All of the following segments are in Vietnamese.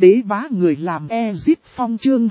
đế bá người làm Ezit Phong chương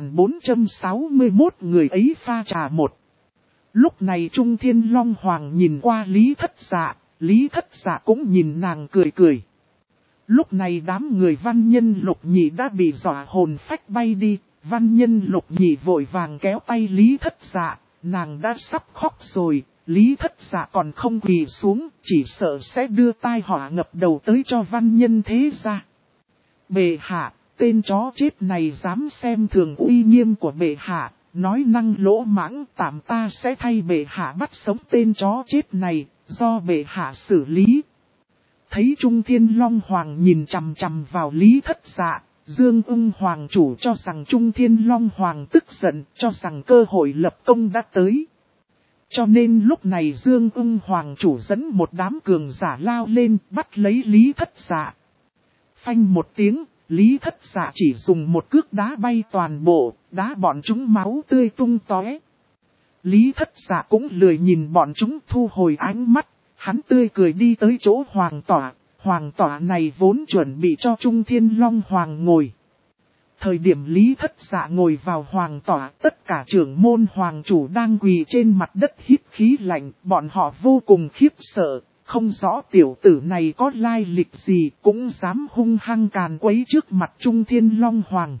2461 người ấy pha trà một. Lúc này Trung Thiên Long Hoàng nhìn qua Lý Thất Dạ, Lý Thất Dạ cũng nhìn nàng cười cười. Lúc này đám người văn nhân Lục Nhị đã bị dọa hồn phách bay đi, văn nhân Lục Nhị vội vàng kéo tay Lý Thất Dạ, nàng đã sắp khóc rồi, Lý Thất Dạ còn không quỳ xuống, chỉ sợ sẽ đưa tai họa ngập đầu tới cho văn nhân thế gia. Bệ hạ, tên chó chết này dám xem thường uy nghiêm của bệ hạ, nói năng lỗ mãng, tạm ta sẽ thay bệ hạ bắt sống tên chó chết này, do bệ hạ xử lý. Thấy Trung Thiên Long Hoàng nhìn chằm chằm vào Lý Thất Dạ, Dương Ưng Hoàng chủ cho rằng Trung Thiên Long Hoàng tức giận, cho rằng cơ hội lập công đã tới. Cho nên lúc này Dương Ưng Hoàng chủ dẫn một đám cường giả lao lên, bắt lấy Lý Thất Dạ. Phanh một tiếng, Lý Thất Dạ chỉ dùng một cước đá bay toàn bộ, đá bọn chúng máu tươi tung tóe. Lý Thất Dạ cũng lười nhìn bọn chúng, thu hồi ánh mắt, hắn tươi cười đi tới chỗ hoàng tỏa này vốn chuẩn bị cho Trung Thiên Long Hoàng ngồi. Thời điểm Lý Thất Dạ ngồi vào hoàng tỏa, tất cả trưởng môn hoàng chủ đang quỳ trên mặt đất hít khí lạnh, bọn họ vô cùng khiếp sợ. Không rõ tiểu tử này có lai lịch gì cũng dám hung hăng càn quấy trước mặt Trung Thiên Long Hoàng.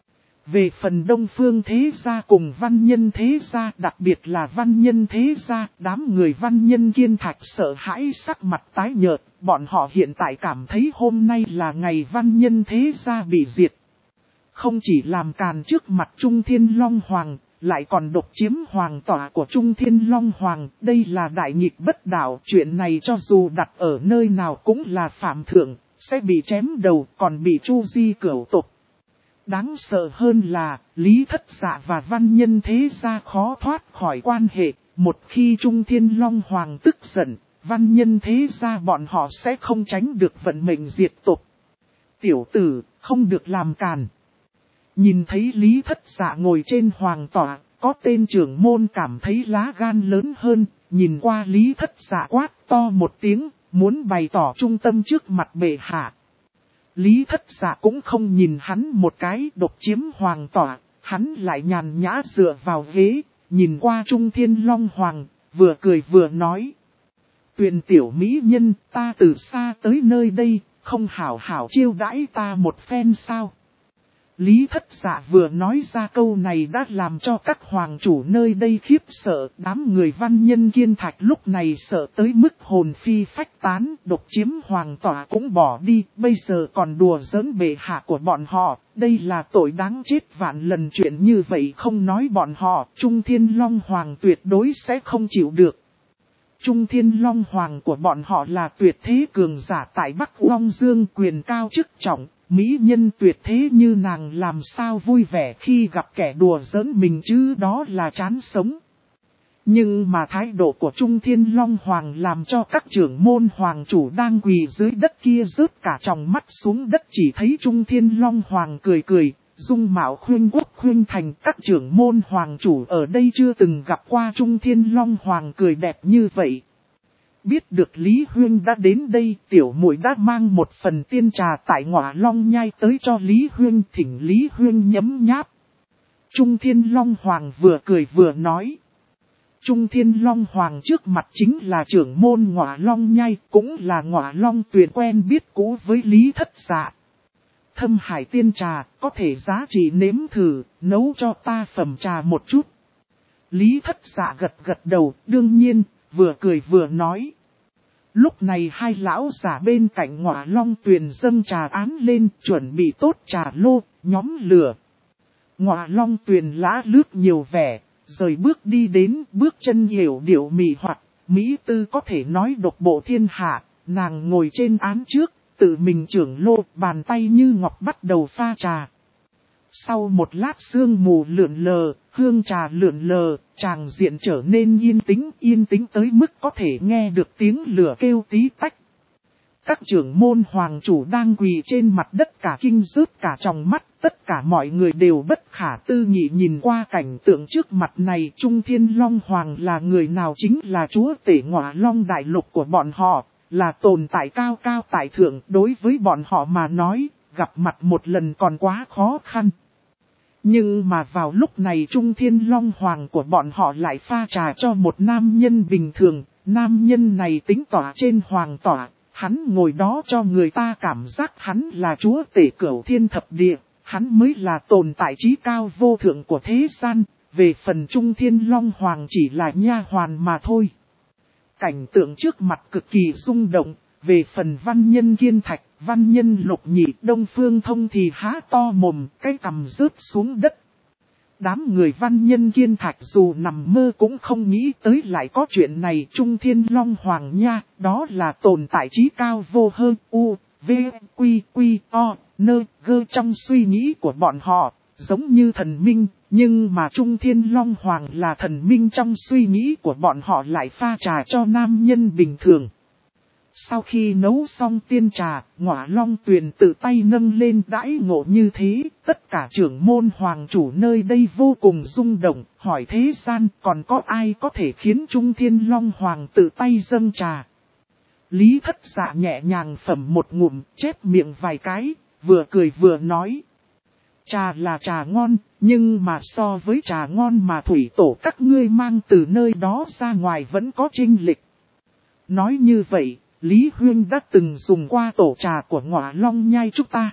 Về phần Đông Phương thế gia cùng văn nhân thế gia, đặc biệt là văn nhân thế gia, đám người văn nhân Kiên Thạch sợ hãi sắc mặt tái nhợt, bọn họ hiện tại cảm thấy hôm nay là ngày văn nhân thế gia bị diệt. Không chỉ làm càn trước mặt Trung Thiên Long Hoàng, lại còn độc chiếm hoàng tỏa của Trung Thiên Long Hoàng, đây là đại nghịch bất đạo, chuyện này cho dù đặt ở nơi nào cũng là phạm thượng, sẽ bị chém đầu còn bị tru di cửu tộc. Đáng sợ hơn là, Lý Thất Dạ và văn nhân thế gia khó thoát khỏi quan hệ, một khi Trung Thiên Long Hoàng tức giận, văn nhân thế gia bọn họ sẽ không tránh được vận mệnh diệt tộc. Tiểu tử, không được làm càn. Nhìn thấy Lý Thất Dạ ngồi trên hoàng tỏa, có tên trưởng môn cảm thấy lá gan lớn hơn, nhìn qua Lý Thất Dạ quát to một tiếng, muốn bày tỏ trung tâm trước mặt bệ hạ. Lý Thất Dạ cũng không nhìn hắn một cái, độc chiếm hoàng tỏa, hắn lại nhàn nhã dựa vào ghế, nhìn qua Trung Thiên Long Hoàng, vừa cười vừa nói. Tuyền tiểu mỹ nhân, ta từ xa tới nơi đây, không hảo hảo chiêu đãi ta một phen sao? Lý Thất Dạ vừa nói ra câu này đã làm cho các hoàng chủ nơi đây khiếp sợ, đám người văn nhân Kiên Thạch lúc này sợ tới mức hồn phi phách tán, độc chiếm hoàng tỏa cũng bỏ đi, bây giờ còn đùa giỡn bệ hạ của bọn họ, đây là tội đáng chết vạn lần, chuyện như vậy không nói bọn họ, Trung Thiên Long Hoàng tuyệt đối sẽ không chịu được. Trung Thiên Long Hoàng của bọn họ là tuyệt thế cường giả tại Bắc Long Dương, quyền cao chức trọng. Mỹ nhân tuyệt thế như nàng làm sao vui vẻ khi gặp kẻ đùa giỡn mình chứ, đó là chán sống. Nhưng mà thái độ của Trung Thiên Long Hoàng làm cho các trưởng môn hoàng chủ đang quỳ dưới đất kia rớt cả tròng mắt xuống đất, chỉ thấy Trung Thiên Long Hoàng cười cười, dung mạo khuyên quốc khuyên thành, các trưởng môn hoàng chủ ở đây chưa từng gặp qua Trung Thiên Long Hoàng cười đẹp như vậy. Biết được Lý Huyên đã đến đây, tiểu muội đã mang một phần tiên trà tại Ngọa Long Nhai tới cho Lý Huyên, thỉnh Lý Huyên nhấm nháp. Trung Thiên Long Hoàng vừa cười vừa nói. Trung Thiên Long Hoàng trước mặt chính là trưởng môn Ngọa Long Nhai, cũng là Ngọa Long Tuyền quen biết cũ với Lý Thất Dạ. Thâm hải tiên trà, có thể giá trị nếm thử, nấu cho ta phẩm trà một chút. Lý Thất Dạ gật gật đầu, đương nhiên, vừa cười vừa nói. Lúc này hai lão giả bên cạnh Ngọa Long Tuyền dâng trà án lên, chuẩn bị tốt trà lô, nhóm lửa. Ngọa Long Tuyền lá lướt nhiều vẻ, rời bước đi đến, bước chân hiểu điệu mị hoặc, mỹ tư có thể nói độc bộ thiên hạ, nàng ngồi trên án trước, tự mình trưởng lô, bàn tay như ngọc bắt đầu pha trà. Sau một lát sương mù lượn lờ, hương trà lượn lờ, tràng diện trở nên yên tĩnh tới mức có thể nghe được tiếng lửa kêu tí tách. Các trưởng môn hoàng chủ đang quỳ trên mặt đất cả kinh rớt cả trong mắt, tất cả mọi người đều bất khả tư nghị nhìn qua cảnh tượng trước mặt này. Trung Thiên Long Hoàng là người nào? Chính là chúa tể Ngọa Long đại lục của bọn họ, là tồn tại cao cao tại thượng. Đối với bọn họ mà nói, gặp mặt một lần còn quá khó khăn. Nhưng mà vào lúc này Trung Thiên Long Hoàng của bọn họ lại pha trà cho một nam nhân bình thường, nam nhân này tính tỏa trên hoàng tỏa, hắn ngồi đó cho người ta cảm giác hắn là chúa tể cửu thiên thập địa, hắn mới là tồn tại trí cao vô thượng của thế gian, về phần Trung Thiên Long Hoàng chỉ là nha hoàn mà thôi. Cảnh tượng trước mặt cực kỳ rung động, về phần văn nhân Kiên Thạch, văn nhân Lục Nhị, Đông Phương Thông thì há to mồm, cái cằm rớt xuống đất. Đám người văn nhân Kiên Thạch dù nằm mơ cũng không nghĩ tới lại có chuyện này. Trung Thiên Long Hoàng nha, đó là tồn tại trí cao vô hơn u, v, quy, quy, o, nơ, gơ trong suy nghĩ của bọn họ, giống như thần minh, nhưng mà Trung Thiên Long Hoàng là thần minh trong suy nghĩ của bọn họ lại pha trà cho nam nhân bình thường. Sau khi nấu xong tiên trà, Ngọa Long Tuyền tự tay nâng lên đãi ngộ như thế, tất cả trưởng môn hoàng chủ nơi đây vô cùng rung động, hỏi thế gian còn có ai có thể khiến Trung Thiên Long Hoàng tự tay dâng trà. Lý Thất Dạ nhẹ nhàng phẩm một ngụm, chép miệng vài cái, vừa cười vừa nói. Trà là trà ngon, nhưng mà so với trà ngon mà thủy tổ các ngươi mang từ nơi đó ra ngoài vẫn có chênh lệch. Nói như vậy, Lý Huyên đã từng dùng qua tổ trà của Ngọa Long nhai chúng ta.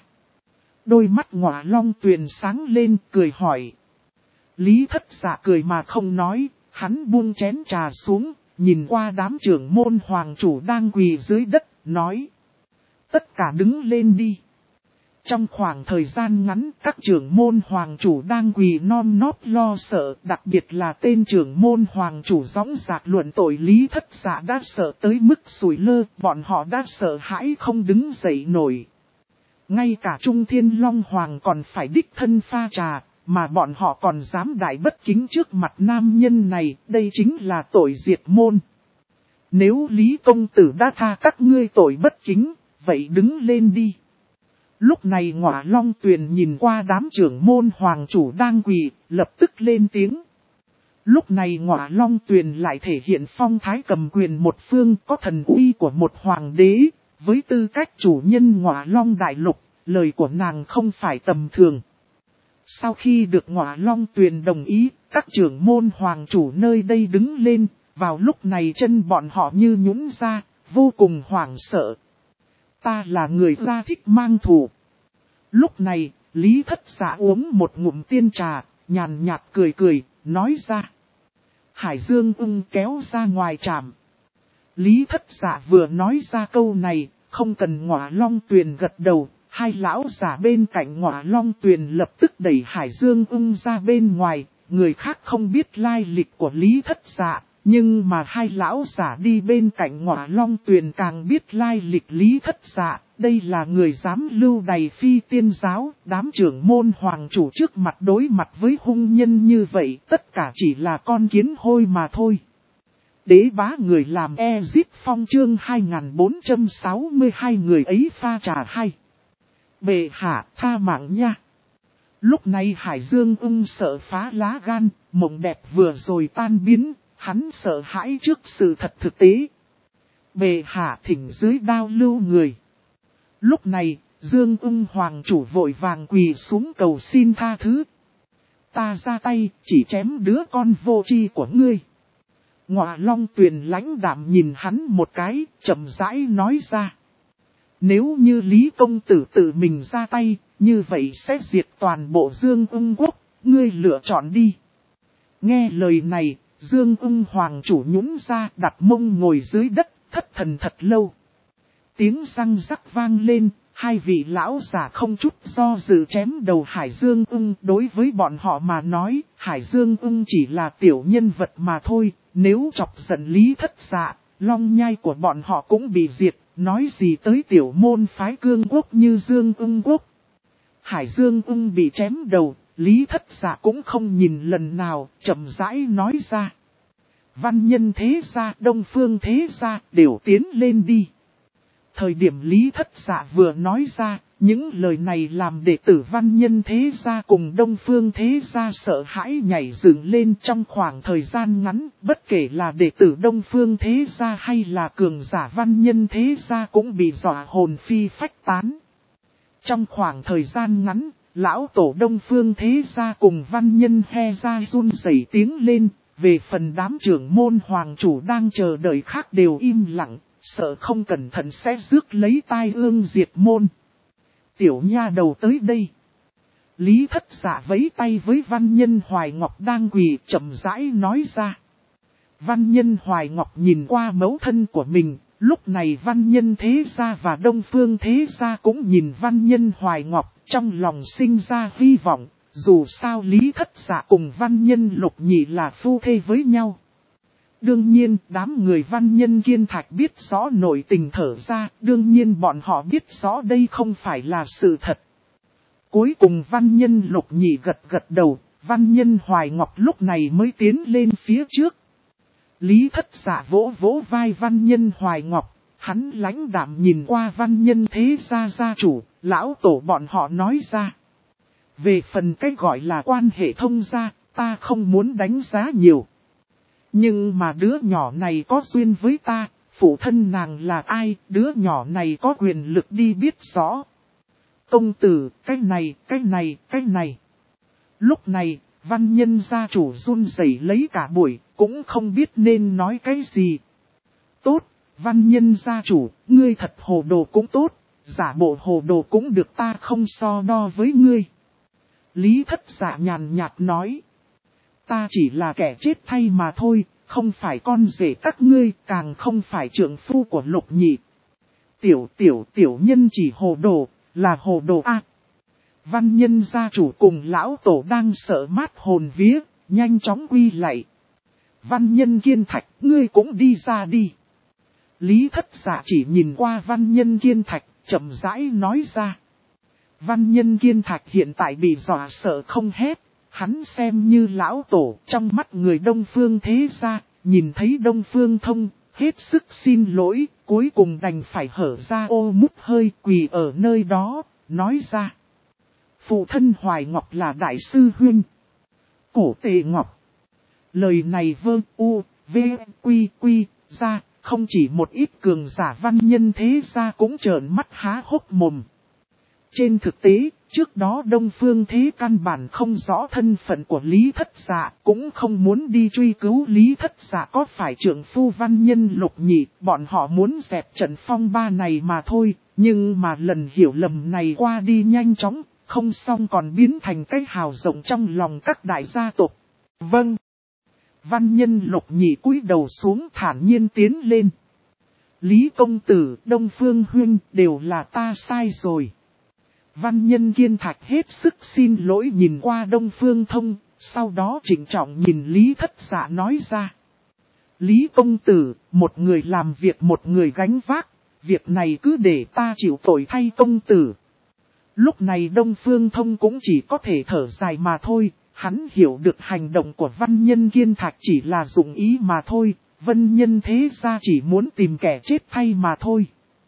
Đôi mắt Ngọa Long Tuyền sáng lên cười hỏi. Lý Thất Dạ cười mà không nói, hắn buông chén trà xuống, nhìn qua đám trưởng môn hoàng chủ đang quỳ dưới đất, nói. Tất cả đứng lên đi. Trong khoảng thời gian ngắn, các trưởng môn hoàng chủ đang quỳ non nót lo sợ, đặc biệt là tên trưởng môn hoàng chủ dõng dạc luận tội Lý Thất Dạ đã sợ tới mức sủi lơ, bọn họ đã sợ hãi không đứng dậy nổi. Ngay cả Trung Thiên Long Hoàng còn phải đích thân pha trà, mà bọn họ còn dám đại bất kính trước mặt nam nhân này, đây chính là tội diệt môn. Nếu Lý Công Tử đã tha các ngươi tội bất kính, vậy đứng lên đi. Lúc này Ngọa Long Tuyền nhìn qua đám trưởng môn hoàng chủ đang quỳ, lập tức lên tiếng. Lúc này Ngọa Long Tuyền lại thể hiện phong thái cầm quyền một phương có thần uy của một hoàng đế, với tư cách chủ nhân Ngọa Long Đại Lục, lời của nàng không phải tầm thường. Sau khi được Ngọa Long Tuyền đồng ý, các trưởng môn hoàng chủ nơi đây đứng lên, vào lúc này chân bọn họ như nhũn ra, vô cùng hoảng sợ. Ta là người ra thích mang thù. Lúc này, Lý Thất Dạ uống một ngụm tiên trà, nhàn nhạt cười cười, nói ra. Hải Dương ưng kéo ra ngoài tràm. Lý Thất Dạ vừa nói ra câu này, không cần Ngọa Long Tuyền gật đầu, hai lão giả bên cạnh Ngọa Long Tuyền lập tức đẩy Hải Dương ưng ra bên ngoài, người khác không biết lai lịch của Lý Thất Dạ. Nhưng mà hai lão giả đi bên cạnh Ngọa Long Tuyền càng biết lai lịch Lý Thất Dạ, đây là người dám lưu đày phi tiên giáo, đám trưởng môn hoàng chủ trước mặt đối mặt với hung nhân như vậy, tất cả chỉ là con kiến hôi mà thôi. Đế bá người làm Ezit Phong chương 2462 người ấy pha trà hay. Bệ hạ tha mạng nha. Lúc này Hải Dương ưng sợ phá lá gan, mộng đẹp vừa rồi tan biến. Hắn sợ hãi trước sự thật thực tế. Bệ hạ thỉnh dưới đao lưu người. Lúc này, Dương ưng hoàng chủ vội vàng quỳ xuống cầu xin tha thứ. Ta ra tay, chỉ chém đứa con vô tri của ngươi. Ngọa Long Tuyền lãnh đạm nhìn hắn một cái, chậm rãi nói ra. Nếu như Lý Công Tử tự mình ra tay, như vậy sẽ diệt toàn bộ Dương ưng quốc, ngươi lựa chọn đi. Nghe lời này, Dương ưng hoàng chủ nhũn ra đặt mông ngồi dưới đất, thất thần thật lâu. Tiếng răng rắc vang lên, hai vị lão giả không chút do dự chém đầu Hải Dương ưng. Đối với bọn họ mà nói, Hải Dương ưng chỉ là tiểu nhân vật mà thôi, nếu chọc giận Lý Thất Dạ, long nhai của bọn họ cũng bị diệt, nói gì tới tiểu môn phái cương quốc như Dương ưng quốc. Hải Dương ưng bị chém đầu. Lý Thất Dạ cũng không nhìn lần nào, chậm rãi nói ra. Văn nhân thế gia, Đông Phương thế gia, đều tiến lên đi. Thời điểm Lý Thất Dạ vừa nói ra, những lời này làm đệ tử văn nhân thế gia cùng Đông Phương thế gia sợ hãi nhảy dựng lên trong khoảng thời gian ngắn. Bất kể là đệ tử Đông Phương thế gia hay là cường giả văn nhân thế gia cũng bị dọa hồn phi phách tán. Trong khoảng thời gian ngắn, lão tổ Đông Phương Thế Gia cùng văn nhân He Gia run rẩy tiếng lên, về phần đám trưởng môn hoàng chủ đang chờ đợi khác đều im lặng, sợ không cẩn thận sẽ rước lấy tai ương diệt môn. Tiểu nha đầu tới đây. Lý Thất Dạ vẫy tay với văn nhân Hoài Ngọc đang quỳ chậm rãi nói ra. Văn nhân Hoài Ngọc nhìn qua mẫu thân của mình, lúc này văn nhân Thế Gia và Đông Phương Thế Gia cũng nhìn văn nhân Hoài Ngọc, trong lòng sinh ra hy vọng, dù sao Lý Thất Dạ cùng văn nhân Lục Nhị là phu thê với nhau. Đương nhiên, đám người văn nhân Kiên Thạch biết rõ nội tình thở ra, đương nhiên bọn họ biết rõ đây không phải là sự thật. Cuối cùng văn nhân Lục Nhị gật gật đầu, văn nhân Hoài Ngọc lúc này mới tiến lên phía trước. Lý Thất Dạ vỗ vỗ vai văn nhân Hoài Ngọc, hắn lãnh đạm nhìn qua văn nhân Thế Gia gia chủ, lão tổ bọn họ nói ra. Về phần cái gọi là quan hệ thông gia, ta không muốn đánh giá nhiều. Nhưng mà đứa nhỏ này có duyên với ta, phụ thân nàng là ai, đứa nhỏ này có quyền lực đi biết rõ. Công tử, cái này. Lúc này, văn nhân gia chủ run rẩy lấy cả buổi, cũng không biết nên nói cái gì. Tốt, văn nhân gia chủ, ngươi thật hồ đồ cũng tốt, giả bộ hồ đồ cũng được, ta không so đo với ngươi. Lý Thất Dạ nhàn nhạt nói. Ta chỉ là kẻ chết thay mà thôi, không phải con rể các ngươi, càng không phải trượng phu của Lục Nhị. Tiểu nhân chỉ hồ đồ, là hồ đồ a. Văn nhân gia chủ cùng lão tổ đang sợ mát hồn vía, nhanh chóng quy lại. Văn nhân Kiên Thạch, ngươi cũng đi ra đi. Lý Thất Dạ chỉ nhìn qua văn nhân Kiên Thạch, chậm rãi nói ra. Văn nhân Kiên Thạch hiện tại bị dọa sợ không hét, hắn xem như lão tổ trong mắt người Đông Phương Thế Gia, nhìn thấy Đông Phương Thông, hết sức xin lỗi, cuối cùng đành phải hở ra ô mút hơi quỳ ở nơi đó, nói ra. Phụ thân Hoài Ngọc là đại sư huynh. Cổ Tề Ngọc. Lời này vơ u, v, quy ra, không chỉ một ít cường giả văn nhân Thế Gia cũng trợn mắt há hốc mồm. Trên thực tế, trước đó Đông Phương Thế căn bản không rõ thân phận của Lý Thất Dạ, cũng không muốn đi truy cứu Lý Thất Dạ có phải trượng phu văn nhân Lục Nhị, bọn họ muốn dẹp trận phong ba này mà thôi, nhưng mà lần hiểu lầm này qua đi nhanh chóng, không xong còn biến thành cái hào rộng trong lòng các đại gia tộc. Vâng. Văn nhân Lục Nhị cúi đầu xuống thản nhiên tiến lên. Lý công tử, Đông Phương huynh, đều là ta sai rồi. Văn nhân Kiên Thạch hết sức xin lỗi nhìn qua Đông Phương Thông, sau đó trịnh trọng nhìn Lý Thất Dạ nói ra. Lý công tử, một người làm việc một người gánh vác, việc này cứ để ta chịu tội thay công tử. Lúc này Đông Phương Thông cũng chỉ có thể thở dài mà thôi, hắn hiểu được hành động của văn nhân Kiên Thạch chỉ là dụng ý mà thôi, văn nhân Thế Gia chỉ muốn tìm kẻ chết thay mà thôi.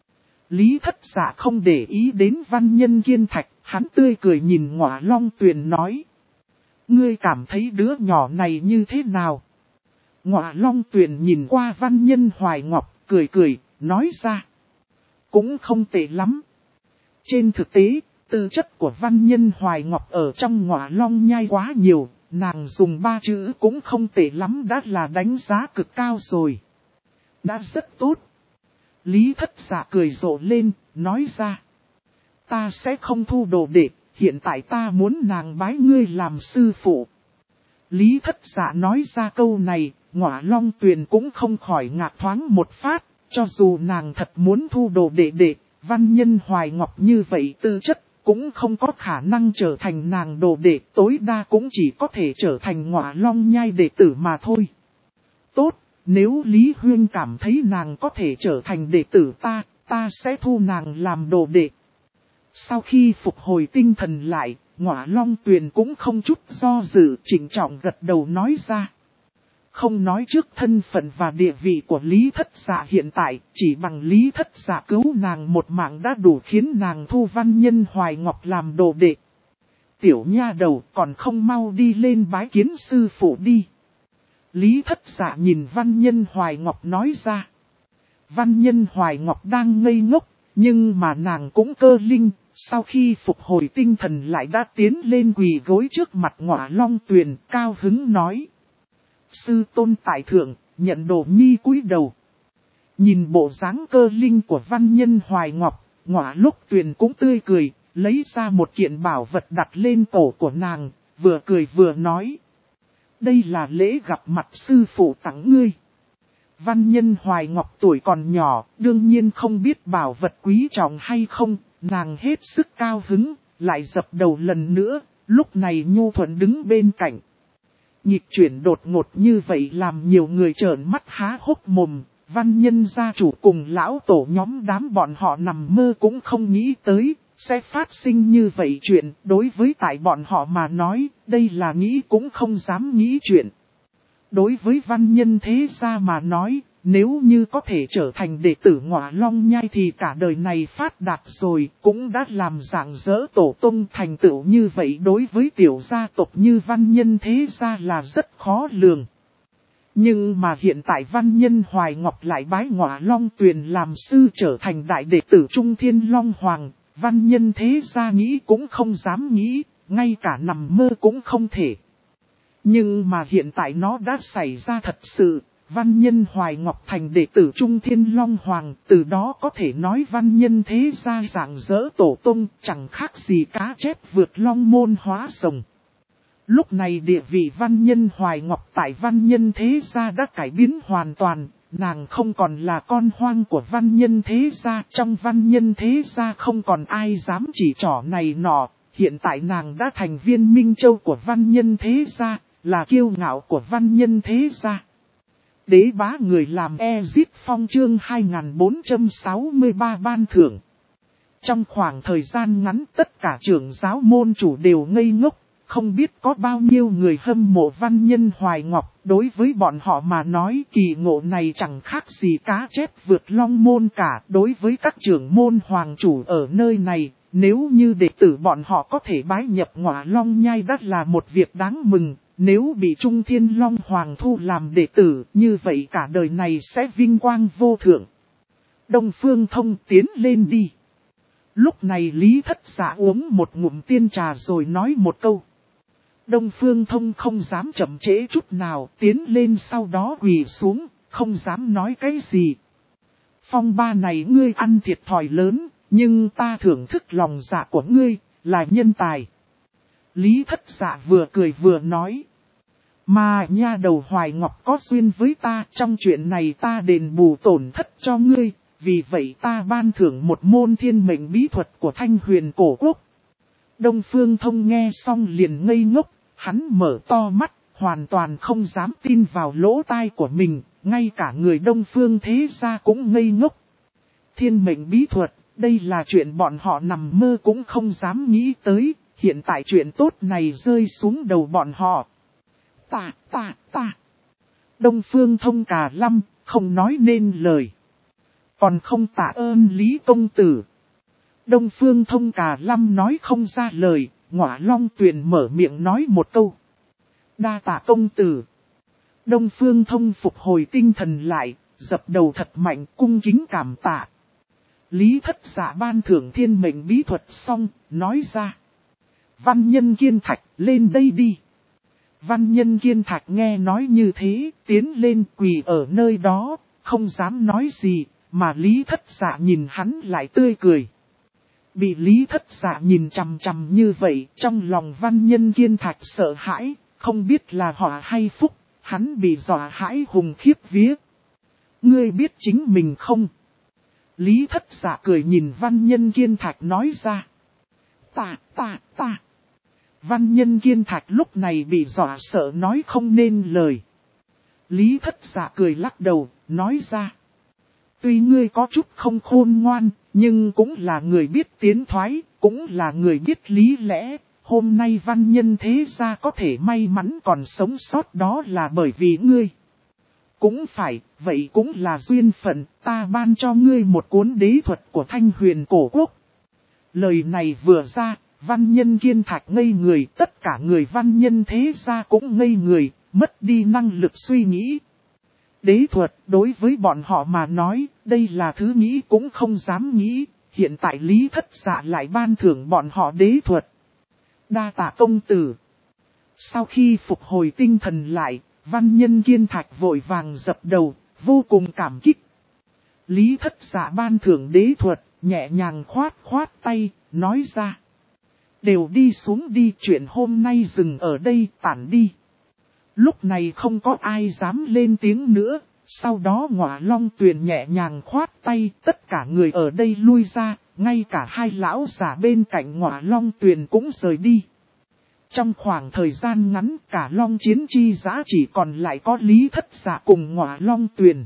Lý Thất Dạ không để ý đến văn nhân Kiên Thạch, hắn tươi cười nhìn Ngọa Long Tuyền nói. Ngươi cảm thấy đứa nhỏ này như thế nào? Ngọa Long Tuyền nhìn qua văn nhân Hoài Ngọc, cười, nói ra. Cũng không tệ lắm. Trên thực tế, tư chất của văn nhân Hoài Ngọc ở trong Ngọa Long nhai quá nhiều, nàng dùng 3 chữ cũng không tệ lắm đã là đánh giá cực cao rồi. Đã rất tốt. Lý Thất Dạ cười rộ lên, nói ra. Ta sẽ không thu đồ đệ, hiện tại ta muốn nàng bái ngươi làm sư phụ. Lý Thất Dạ nói ra câu này, Ngọa Long Tuyền cũng không khỏi ngạc thoáng một phát, cho dù nàng thật muốn thu đồ đệ, văn nhân Hoài Ngọc như vậy tư chất, cũng không có khả năng trở thành nàng đồ đệ, tối đa cũng chỉ có thể trở thành Ngọa Long nhai đệ tử mà thôi. Tốt. Nếu Lý Huyên cảm thấy nàng có thể trở thành đệ tử ta sẽ thu nàng làm đồ đệ. Sau khi phục hồi tinh thần lại, Ngọa Long Tuyền cũng không chút do dự, trịnh trọng gật đầu nói ra. Không nói trước thân phận và địa vị của Lý Thất Dạ hiện tại, chỉ bằng Lý Thất Dạ cứu nàng một mạng đã đủ khiến nàng thu văn nhân Hoài Ngọc làm đồ đệ. Tiểu nha đầu còn không mau đi lên bái kiến sư phụ đi. Lý Thất Dạ nhìn văn nhân Hoài Ngọc nói ra. Văn nhân Hoài Ngọc đang ngây ngốc, nhưng mà nàng cũng cơ linh, sau khi phục hồi tinh thần lại đã tiến lên quỳ gối trước mặt Ngọa Long Tuyền, cao hứng nói. Sư tôn tại thượng, nhận đồ nhi cúi đầu. Nhìn bộ dáng cơ linh của văn nhân Hoài Ngọc, Ngọa Lúc Tuyền cũng tươi cười, lấy ra một kiện bảo vật đặt lên cổ của nàng, vừa cười vừa nói. Đây là lễ gặp mặt sư phụ tặng ngươi. Văn nhân Hoài Ngọc tuổi còn nhỏ, đương nhiên không biết bảo vật quý trọng hay không, nàng hết sức cao hứng, lại dập đầu lần nữa, lúc này Nhu Thuận đứng bên cạnh. Nhịp chuyển đột ngột như vậy làm nhiều người trợn mắt há hốc mồm, văn nhân gia chủ cùng lão tổ nhóm đám bọn họ nằm mơ cũng không nghĩ tới, sẽ phát sinh như vậy chuyện, đối với tại bọn họ mà nói, đây là nghĩ cũng không dám nghĩ chuyện. Đối với văn nhân thế gia mà nói, nếu như có thể trở thành đệ tử Ngọa Long Nhai thì cả đời này phát đạt rồi, cũng đã làm rạng rỡ tổ tông thành tựu như vậy đối với tiểu gia tộc như văn nhân thế gia là rất khó lường. Nhưng mà hiện tại văn nhân Hoài Ngọc lại bái Ngọa Long Tuyền làm sư trở thành đại đệ tử Trung Thiên Long Hoàng, văn nhân thế gia nghĩ cũng không dám nghĩ, ngay cả nằm mơ cũng không thể. Nhưng mà hiện tại nó đã xảy ra thật sự, văn nhân Hoài Ngọc thành đệ tử Trung Thiên Long Hoàng, từ đó có thể nói văn nhân thế gia rạng rỡ tổ tông, chẳng khác gì cá chép vượt long môn hóa rồng. Lúc này địa vị văn nhân Hoài Ngọc tại văn nhân thế gia đã cải biến hoàn toàn, nàng không còn là con hoang của văn nhân thế gia, trong văn nhân thế gia không còn ai dám chỉ trỏ này nọ, hiện tại nàng đã thành viên minh châu của văn nhân thế gia, là kiêu ngạo của văn nhân thế gia. Đế bá người làm Ezit Phong chương 2463 ban thưởng. Trong khoảng thời gian ngắn tất cả trưởng giáo môn chủ đều ngây ngốc, không biết có bao nhiêu người hâm mộ văn nhân Hoài Ngọc. Đối với bọn họ mà nói kỳ ngộ này chẳng khác gì cá chép vượt long môn cả. Đối với các trưởng môn hoàng chủ ở nơi này, nếu như đệ tử bọn họ có thể bái nhập Ngọa Long Nhai đã là một việc đáng mừng. Nếu bị Trung Thiên Long Hoàng thu làm đệ tử, như vậy cả đời này sẽ vinh quang vô thượng. Đông Phương Thông tiến lên đi. Lúc này Lý Thất Dạ uống một ngụm tiên trà rồi nói một câu. Đông Phương Thông không dám chậm trễ chút nào, tiến lên sau đó quỳ xuống, không dám nói cái gì. Phong ba này ngươi ăn thiệt thòi lớn, nhưng ta thưởng thức lòng dạ của ngươi, là nhân tài. Lý Thất Dạ vừa cười vừa nói. Mà nha đầu Hoài Ngọc có duyên với ta, trong chuyện này ta đền bù tổn thất cho ngươi, vì vậy ta ban thưởng một môn thiên mệnh bí thuật của Thanh Huyền cổ quốc. Đông Phương Thông nghe xong liền ngây ngốc, hắn mở to mắt, hoàn toàn không dám tin vào lỗ tai của mình, ngay cả người Đông Phương thế gia cũng ngây ngốc. Thiên mệnh bí thuật, đây là chuyện bọn họ nằm mơ cũng không dám nghĩ tới, hiện tại chuyện tốt này rơi xuống đầu bọn họ. Ta. Đông Phương Thông cả lăm, không nói nên lời. Còn không tạ ơn Lý công tử. Đông Phương Thông cả lăm nói không ra lời, Ngọa Long Tuyền mở miệng nói một câu. Đa tạ công tử. Đông Phương Thông phục hồi tinh thần lại, dập đầu thật mạnh cung kính cảm tạ. Lý Thất Dạ ban thưởng thiên mệnh bí thuật xong, nói ra. Văn nhân Kiên Thạch, lên đây đi. Văn nhân Kiên Thạch nghe nói như thế, tiến lên quỳ ở nơi đó, không dám nói gì, mà Lý Thất Dạ nhìn hắn lại tươi cười. Bị Lý Thất Dạ nhìn chằm chằm như vậy, trong lòng văn nhân Kiên Thạch sợ hãi, không biết là họa hay phúc, hắn bị dọa hãi hùng khiếp vía. Ngươi biết chính mình không? Lý Thất Dạ cười nhìn văn nhân Kiên Thạch nói ra. Ta. Văn nhân Kiên Thạch lúc này bị dọa sợ nói không nên lời. Lý Thất Dạ cười lắc đầu, nói ra. Tuy ngươi có chút không khôn ngoan, nhưng cũng là người biết tiến thoái, cũng là người biết lý lẽ. Hôm nay văn nhân thế gia có thể may mắn còn sống sót đó là bởi vì ngươi. Cũng phải, vậy cũng là duyên phận, ta ban cho ngươi một cuốn đế thuật của Thanh Huyền cổ quốc. Lời này vừa ra, văn nhân Kiên Thạch ngây người, tất cả người văn nhân thế gia cũng ngây người, mất đi năng lực suy nghĩ. Đế thuật đối với bọn họ mà nói, đây là thứ nghĩ cũng không dám nghĩ, hiện tại Lý Thất Dạ lại ban thưởng bọn họ đế thuật. Đa tạ công tử. Sau khi phục hồi tinh thần lại, Văn Nhân Kiên Thạch vội vàng dập đầu, vô cùng cảm kích. Lý Thất Dạ ban thưởng đế thuật, nhẹ nhàng khoát khoát tay, nói ra. Đều đi xuống đi, chuyện hôm nay dừng ở đây, tản đi. Lúc này không có ai dám lên tiếng nữa, sau đó Ngọa Long Tuyền nhẹ nhàng khoát tay, tất cả người ở đây lui ra, ngay cả hai lão giả bên cạnh Ngọa Long Tuyền cũng rời đi. Trong khoảng thời gian ngắn cả Long Chiến chi giã chỉ còn lại có Lý Thất Dạ cùng Ngọa Long Tuyền.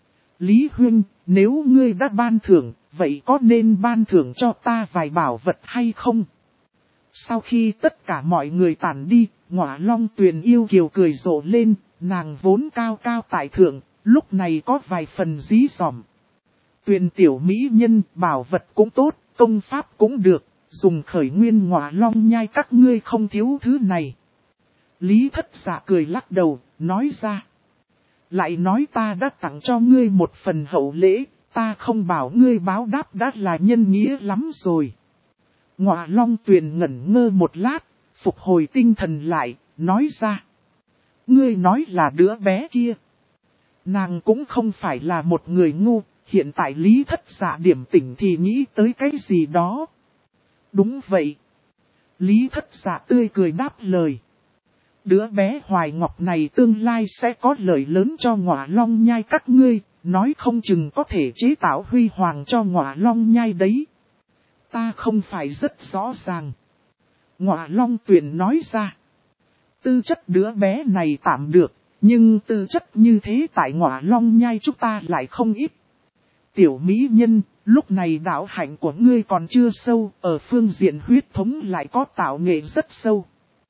Lý Huynh, nếu ngươi đã ban thưởng, vậy có nên ban thưởng cho ta vài bảo vật hay không? Sau khi tất cả mọi người tản đi, Ngọa Long Tuyền yêu kiều cười rộ lên, nàng vốn cao cao tại thượng, lúc này có vài phần dí dỏm. Tuyền tiểu mỹ nhân, bảo vật cũng tốt, công pháp cũng được, dùng khởi nguyên Ngọa Long nhai các ngươi không thiếu thứ này. Lý Thất Dạ cười lắc đầu, nói ra. Lại nói ta đã tặng cho ngươi một phần hậu lễ, ta không bảo ngươi báo đáp đã là nhân nghĩa lắm rồi. Ngọa Long Tuyền ngẩn ngơ một lát, phục hồi tinh thần lại, nói ra. Ngươi nói là đứa bé kia. Nàng cũng không phải là một người ngu, hiện tại Lý Thất Dạ điểm tỉnh thì nghĩ tới cái gì đó. Đúng vậy. Lý Thất Dạ tươi cười đáp lời. Đứa bé Hoài Ngọc này tương lai sẽ có lợi lớn cho Ngọa Long nhai các ngươi, nói không chừng có thể chế tạo huy hoàng cho Ngọa Long nhai đấy. Ta không phải rất rõ ràng. Ngọa Long Tuyền nói ra. Tư chất đứa bé này tạm được, nhưng tư chất như thế tại Ngọa Long nhai chúng ta lại không ít. Tiểu mỹ nhân, lúc này đạo hạnh của ngươi còn chưa sâu, ở phương diện huyết thống lại có tạo nghệ rất sâu.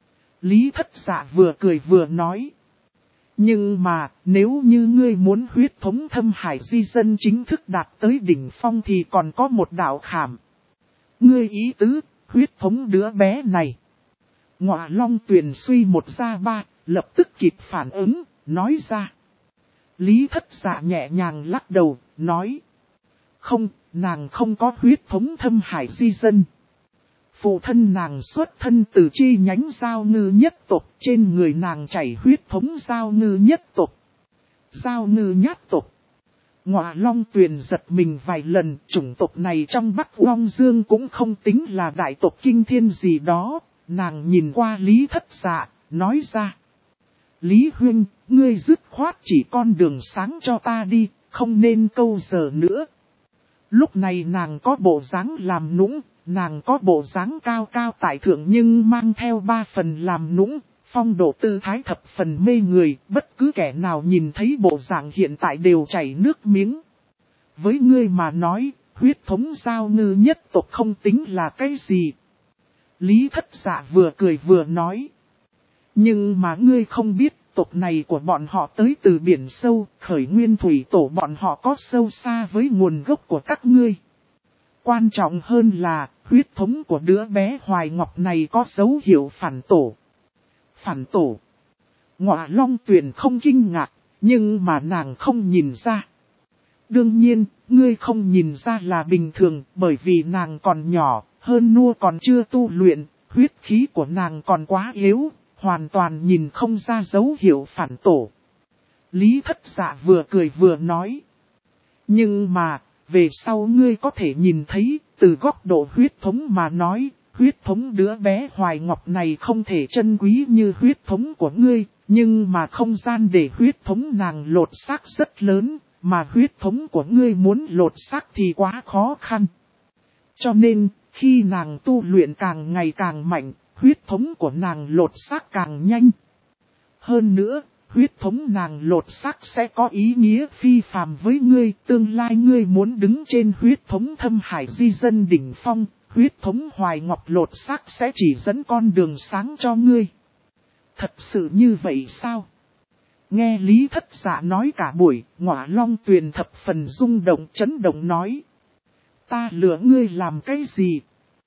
Lý Thất Dạ vừa cười vừa nói. Nhưng mà, nếu như ngươi muốn huyết thống thâm hải di dân chính thức đạt tới đỉnh phong thì còn có một đạo khảm. Ngươi ý tứ, huyết thống đứa bé này. Ngọa Long Tuyền suy một ra ba, lập tức kịp phản ứng, nói ra. Lý Thất Dạ nhẹ nhàng lắc đầu, nói. Không, nàng không có huyết thống thâm hải di dân. Phụ thân nàng xuất thân từ chi nhánh Giao Ngư nhất tộc, trên người nàng chảy huyết thống Giao Ngư nhất tộc. Giao Ngư nhất tộc. Ngọa Long Tuyền giật mình vài lần, chủng tộc này trong Bắc Long Dương cũng không tính là đại tộc kinh thiên gì đó, nàng nhìn qua Lý Thất Dạ, nói ra. Lý Huynh, ngươi dứt khoát chỉ con đường sáng cho ta đi, không nên câu giờ nữa. Lúc này nàng có bộ dáng làm nũng, nàng có bộ dáng cao cao tại thượng nhưng mang theo 3 phần làm nũng, phong độ tư thái thập phần mê người, bất cứ kẻ nào nhìn thấy bộ dạng hiện tại đều chảy nước miếng. Với ngươi mà nói, huyết thống Giao Ngư nhất tộc không tính là cái gì. Lý Thất Dạ vừa cười vừa nói. Nhưng mà ngươi không biết, tộc này của bọn họ tới từ biển sâu, khởi nguyên thủy tổ bọn họ có sâu xa với nguồn gốc của các ngươi. Quan trọng hơn là, huyết thống của đứa bé Hoài Ngọc này có dấu hiệu phản tổ. Phản tổ. Ngọa Long Tuyền không kinh ngạc, nhưng mà nàng không nhìn ra. Đương nhiên, ngươi không nhìn ra là bình thường, bởi vì nàng còn nhỏ, hơn nua còn chưa tu luyện, huyết khí của nàng còn quá yếu, hoàn toàn nhìn không ra dấu hiệu phản tổ. Lý Thất Dạ vừa cười vừa nói. Nhưng mà, về sau ngươi có thể nhìn thấy, từ góc độ huyết thống mà nói, huyết thống đứa bé Hoài Ngọc này không thể chân quý như huyết thống của ngươi, nhưng mà không gian để huyết thống nàng lột xác rất lớn, mà huyết thống của ngươi muốn lột xác thì quá khó khăn. Cho nên, khi nàng tu luyện càng ngày càng mạnh, huyết thống của nàng lột xác càng nhanh. Hơn nữa, huyết thống nàng lột xác sẽ có ý nghĩa phi phàm với ngươi, tương lai ngươi muốn đứng trên huyết thống thâm hải di dân đỉnh phong, huyết thống Hoài Ngọc lột xác sẽ chỉ dẫn con đường sáng cho ngươi. Thật sự như vậy sao? Nghe Lý Thất Dạ nói cả buổi, Ngọa Long Tuyền thập phần rung động chấn động nói. Ta lừa ngươi làm cái gì?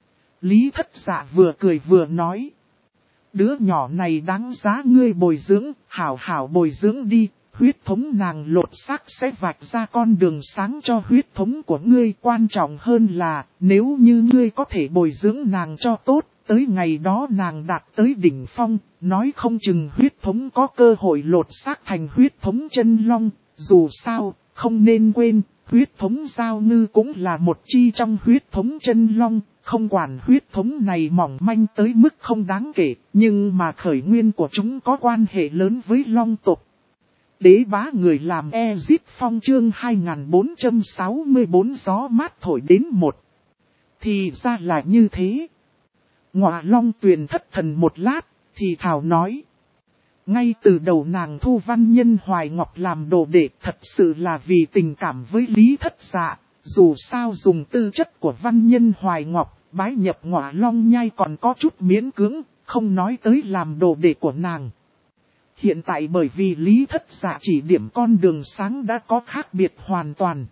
Lý Thất Dạ vừa cười vừa nói. Đứa nhỏ này đáng giá ngươi bồi dưỡng, hảo hảo bồi dưỡng đi, huyết thống nàng lột xác sẽ vạch ra con đường sáng cho huyết thống của ngươi. Quan trọng hơn là, nếu như ngươi có thể bồi dưỡng nàng cho tốt, tới ngày đó nàng đạt tới đỉnh phong, nói không chừng huyết thống có cơ hội lột xác thành huyết thống chân long. Dù sao, không nên quên, huyết thống giao ngư cũng là một chi trong huyết thống chân long. Không quản huyết thống này mỏng manh tới mức không đáng kể, nhưng mà khởi nguyên của chúng có quan hệ lớn với long tộc. Đế bá người làm Ezip Phong chương 2464 gió mát thổi đến một. Thì ra là như thế. Ngọa Long Tuyền thất thần một lát, thì thảo nói. Ngay từ đầu nàng thu Văn Nhân Hoài Ngọc làm đồ đệ thật sự là vì tình cảm với Lý Thất Dạ. Dù sao dùng tư chất của Văn Nhân Hoài Ngọc, bái nhập Ngọa Long Nhai còn có chút miễn cưỡng, không nói tới làm đồ đệ của nàng. Hiện tại bởi vì Lý Thất Dạ chỉ điểm con đường sáng đã có khác biệt hoàn toàn.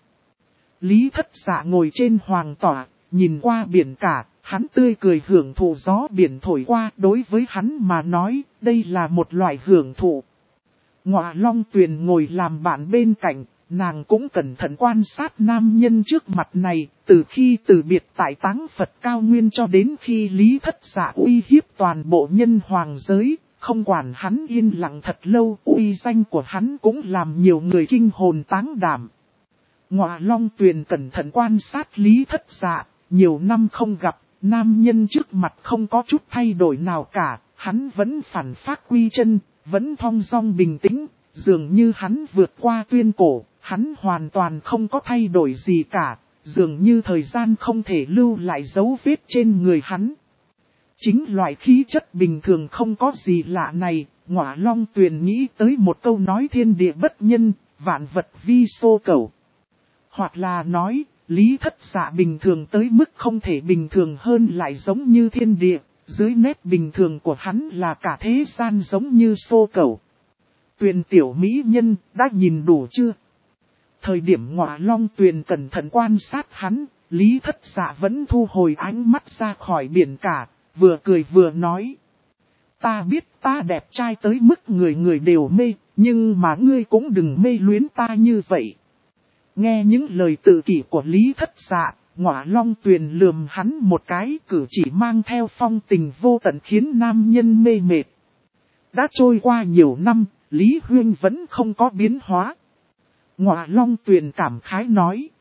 Lý Thất Dạ ngồi trên hoàng tỏa, nhìn qua biển cả, hắn tươi cười hưởng thụ gió biển thổi qua. Đối với hắn mà nói, đây là một loại hưởng thụ. Ngọa Long Tuyền ngồi làm bạn bên cạnh, nàng cũng cẩn thận quan sát nam nhân trước mặt này, từ khi từ biệt tại Táng Phật Cao Nguyên cho đến khi Lý Thất Dạ uy hiếp toàn bộ nhân hoàng giới. Không quản hắn yên lặng thật lâu, uy danh của hắn cũng làm nhiều người kinh hồn táng đảm. Ngọa Long Tuyền cẩn thận quan sát Lý Thất Dạ, nhiều năm không gặp, nam nhân trước mặt không có chút thay đổi nào cả, hắn vẫn phản phát quy chân, vẫn thong dong bình tĩnh, dường như hắn vượt qua tuyên cổ, hắn hoàn toàn không có thay đổi gì cả, dường như thời gian không thể lưu lại dấu vết trên người hắn. Chính loại khí chất bình thường không có gì lạ này, Ngọa Long Tuyền nghĩ tới một câu nói thiên địa bất nhân, vạn vật vi xô cẩu. Hoặc là nói, Lý Thất Dạ bình thường tới mức không thể bình thường hơn lại giống như thiên địa, dưới nét bình thường của hắn là cả thế gian giống như xô cẩu. Tuyền tiểu mỹ nhân, đã nhìn đủ chưa? Thời điểm Ngọa Long Tuyền cẩn thận quan sát hắn, Lý Thất Dạ vẫn thu hồi ánh mắt ra khỏi biển cả. Vừa cười vừa nói. Ta biết ta đẹp trai tới mức người người đều mê, nhưng mà ngươi cũng đừng mê luyến ta như vậy. Nghe những lời tự kỷ của Lý Thất Dạ, Ngọa Long Tuyền lườm hắn một cái, cử chỉ mang theo phong tình vô tận khiến nam nhân mê mệt. Đã trôi qua nhiều năm, Lý Huyên vẫn không có biến hóa. Ngọa Long Tuyền cảm khái nói.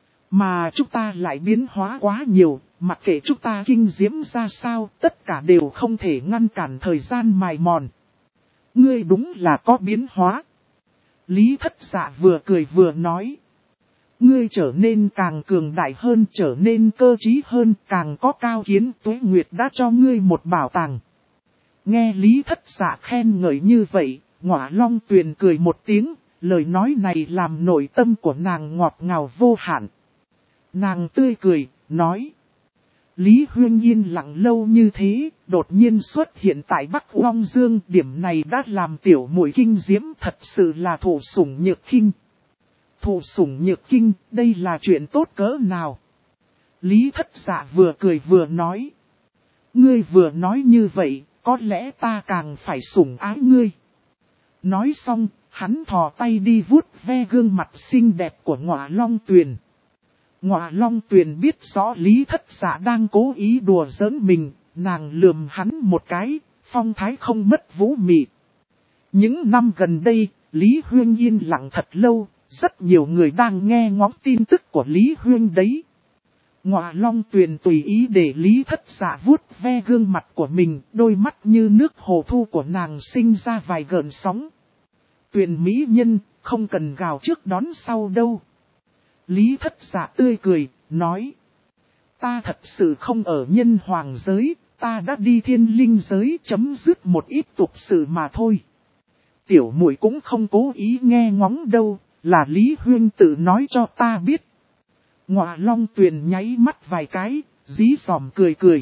Mà chúng ta lại biến hóa quá nhiều, mặc kệ chúng ta kinh diễm ra sao, tất cả đều không thể ngăn cản thời gian mài mòn. Ngươi đúng là có biến hóa. Lý Thất Dạ vừa cười vừa nói. Ngươi trở nên càng cường đại hơn, trở nên cơ trí hơn, càng có cao kiến. Tuế Nguyệt đã cho ngươi một bảo tàng. Nghe Lý Thất Dạ khen ngợi như vậy, Ngọa Long Tuyền cười một tiếng, lời nói này làm nội tâm của nàng ngọt ngào vô hạn. Nàng tươi cười, nói. Lý Huyên yên lặng lâu như thế, đột nhiên xuất hiện tại Bắc Long Dương, điểm này đã làm tiểu muội kinh diễm, thật sự là thụ sủng nhược kinh. Thụ sủng nhược kinh, đây là chuyện tốt cỡ nào? Lý Thất Dạ vừa cười vừa nói. Ngươi vừa nói như vậy, có lẽ ta càng phải sủng ái ngươi. Nói xong, hắn thò tay đi vuốt ve gương mặt xinh đẹp của Ngọa Long Tuyền. Ngọa Long Tuyền biết rõ Lý Thất Dạ đang cố ý đùa giỡn mình, nàng lườm hắn một cái, phong thái không mất vũ mị. Những năm gần đây, Lý Huyên yên lặng thật lâu, rất nhiều người đang nghe ngóng tin tức của Lý Huyên đấy. Ngọa Long Tuyền tùy ý để Lý Thất Dạ vuốt ve gương mặt của mình, đôi mắt như nước hồ thu của nàng sinh ra vài gợn sóng. Tuyền mỹ nhân, không cần gào trước đón sau đâu. Lý Thất Dạ tươi cười, nói. Ta thật sự không ở nhân hoàng giới, ta đã đi thiên linh giới chấm dứt một ít tục sự mà thôi. Tiểu muội cũng không cố ý nghe ngóng đâu, là Lý Huyên tự nói cho ta biết. Ngọa Long Tuyền nháy mắt vài cái, dí dòm cười cười.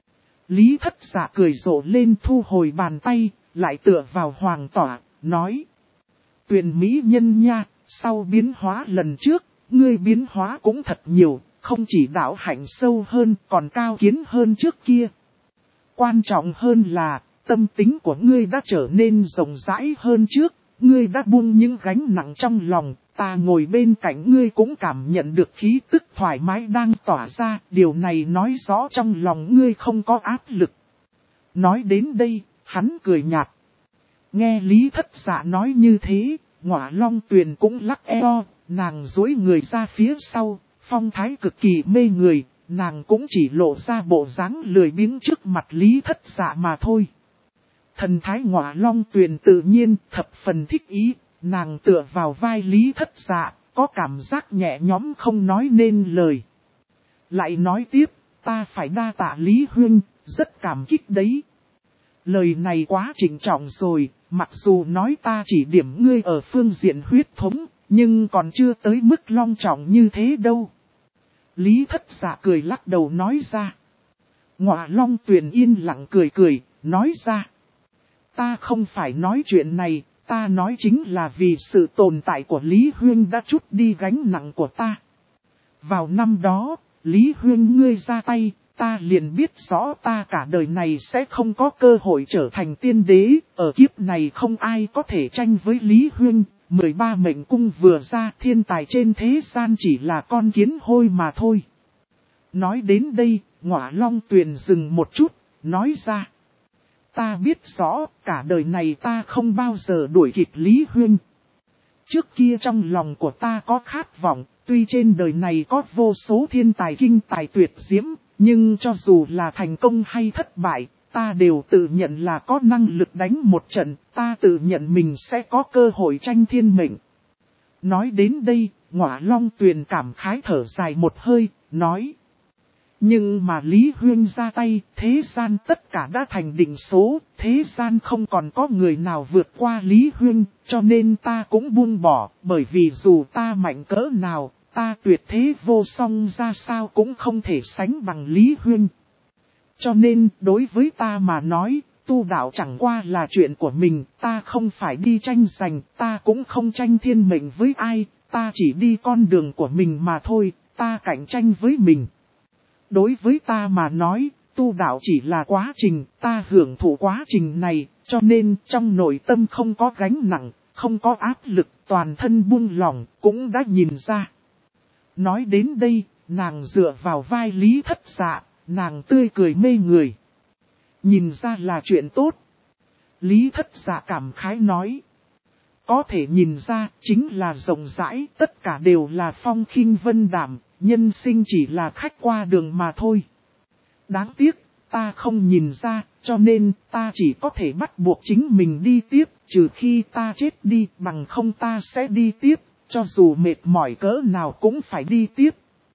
Lý Thất Dạ cười rộ lên thu hồi bàn tay, lại tựa vào hoàng tỏa, nói. Tuyền mỹ nhân nha, sau biến hóa lần trước, ngươi biến hóa cũng thật nhiều, không chỉ đạo hạnh sâu hơn còn cao kiến hơn trước kia. Quan trọng hơn là, tâm tính của ngươi đã trở nên rộng rãi hơn trước, ngươi đã buông những gánh nặng trong lòng, ta ngồi bên cạnh ngươi cũng cảm nhận được khí tức thoải mái đang tỏa ra, điều này nói rõ trong lòng ngươi không có áp lực. Nói đến đây, hắn cười nhạt. Nghe Lý Thất Dạ nói như thế, Ngọa Long Tuyền cũng lắc eo, nàng duỗi người ra phía sau, phong thái cực kỳ mê người, nàng cũng chỉ lộ ra bộ dáng lười biếng trước mặt Lý Thất Dạ mà thôi. Thần thái Ngọa Long Tuyền tự nhiên thập phần thích ý, nàng tựa vào vai Lý Thất Dạ, có cảm giác nhẹ nhõm không nói nên lời. Lại nói tiếp, ta phải đa tạ Lý Huynh, rất cảm kích đấy. Lời này quá trịnh trọng rồi, mặc dù nói ta chỉ điểm ngươi ở phương diện huyết thống, nhưng còn chưa tới mức long trọng như thế đâu. Lý Thất Dạ cười lắc đầu nói ra. Ngọa Long Tuyền yên lặng cười cười, nói ra. Ta không phải nói chuyện này, ta nói chính là vì sự tồn tại của Lý Huyên đã trút đi gánh nặng của ta. Vào năm đó, Lý Huyên ngươi ra tay, ta liền biết rõ ta cả đời này sẽ không có cơ hội trở thành tiên đế, ở kiếp này không ai có thể tranh với Lý Huyên. 13 mệnh cung vừa ra, thiên tài trên thế gian chỉ là con kiến hôi mà thôi. Nói đến đây, Ngọa Long Tuyền dừng một chút, nói ra. Ta biết rõ, cả đời này ta không bao giờ đuổi kịp Lý Huyên. Trước kia trong lòng của ta có khát vọng, tuy trên đời này có vô số thiên tài kinh tài tuyệt diễm, nhưng cho dù là thành công hay thất bại, ta đều tự nhận là có năng lực đánh một trận, ta tự nhận mình sẽ có cơ hội tranh thiên mệnh. Nói đến đây, Ngọa Long Tuyền cảm khái thở dài một hơi, nói. Nhưng mà Lý Huyên ra tay, thế gian tất cả đã thành định số, thế gian không còn có người nào vượt qua Lý Huyên, cho nên ta cũng buông bỏ, bởi vì dù ta mạnh cỡ nào, ta tuyệt thế vô song ra sao cũng không thể sánh bằng Lý Huyên. Cho nên, đối với ta mà nói, tu đạo chẳng qua là chuyện của mình, ta không phải đi tranh giành, ta cũng không tranh thiên mệnh với ai, ta chỉ đi con đường của mình mà thôi, ta cạnh tranh với mình. Đối với ta mà nói, tu đạo chỉ là quá trình, ta hưởng thụ quá trình này, cho nên trong nội tâm không có gánh nặng, không có áp lực, toàn thân buông lỏng, cũng đã nhìn ra. Nói đến đây, nàng dựa vào vai Lý Thất Dạ, nàng tươi cười mê người. Nhìn ra là chuyện tốt. Lý Thất Dạ cảm khái nói. Có thể nhìn ra, chính là rộng rãi, tất cả đều là phong khinh vân đạm, nhân sinh chỉ là khách qua đường mà thôi. Đáng tiếc, ta không nhìn ra, cho nên ta chỉ có thể bắt buộc chính mình đi tiếp, trừ khi ta chết đi, bằng không ta sẽ đi tiếp, cho dù mệt mỏi cỡ nào cũng phải đi tiếp.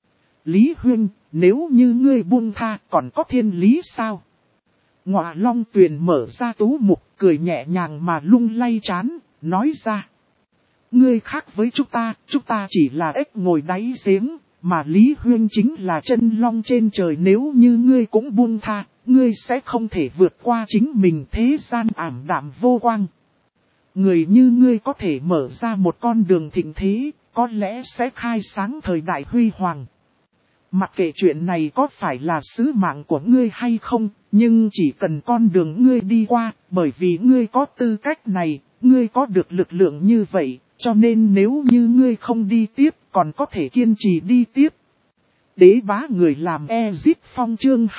Lý Huyên, nếu như ngươi buông tha, còn có thiên lý sao? Ngọa Long Tuyền mở ra tú mục, cười nhẹ nhàng mà lung lay trán, nói ra. Ngươi khác với chúng ta chỉ là ếch ngồi đáy giếng, mà Lý Huyên chính là chân long trên trời, nếu như ngươi cũng buông tha, ngươi sẽ không thể vượt qua chính mình, thế gian ảm đạm vô quang. Người như ngươi có thể mở ra một con đường thịnh thế, có lẽ sẽ khai sáng thời đại huy hoàng. Mặc kệ chuyện này có phải là sứ mạng của ngươi hay không, nhưng chỉ cần con đường ngươi đi qua, bởi vì ngươi có tư cách này, ngươi có được lực lượng như vậy, cho nên nếu như ngươi không đi tiếp, còn có thể kiên trì đi tiếp. Đế bá người làm Ezip Phong chương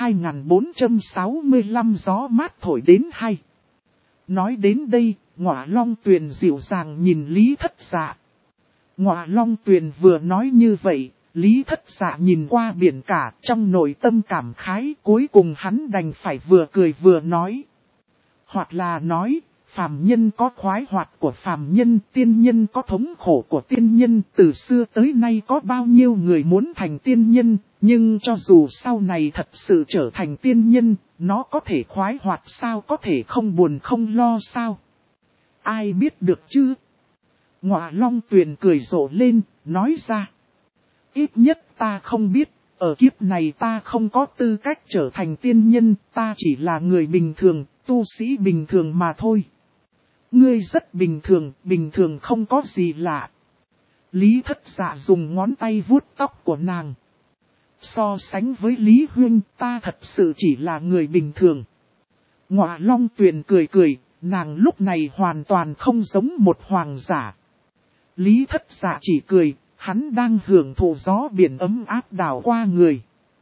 2465 gió mát thổi đến hay. Nói đến đây, Ngọa Long Tuyền dịu dàng nhìn Lý Thất Dạ. Ngọa Long Tuyền vừa nói như vậy, Lý Thất Dạ nhìn qua biển cả, trong nội tâm cảm khái, cuối cùng hắn đành phải vừa cười vừa nói. Hoặc là nói, phàm nhân có khoái hoạt của phàm nhân, tiên nhân có thống khổ của tiên nhân, từ xưa tới nay có bao nhiêu người muốn thành tiên nhân, nhưng cho dù sau này thật sự trở thành tiên nhân, nó có thể khoái hoạt sao, có thể không buồn không lo sao? Ai biết được chứ? Ngọa Long Tuyền cười rộ lên, nói ra. Ít nhất ta không biết, ở kiếp này ta không có tư cách trở thành tiên nhân, ta chỉ là người bình thường, tu sĩ bình thường mà thôi. Ngươi rất bình thường không có gì lạ. Lý Thất Dạ dùng ngón tay vuốt tóc của nàng. So sánh với Lý Huyên, ta thật sự chỉ là người bình thường. Ngọa Long Tuyền cười cười, nàng lúc này hoàn toàn không giống một hoàng giả. Lý Thất Dạ chỉ cười, hắn đang hưởng thụ gió biển ấm áp đảo qua người.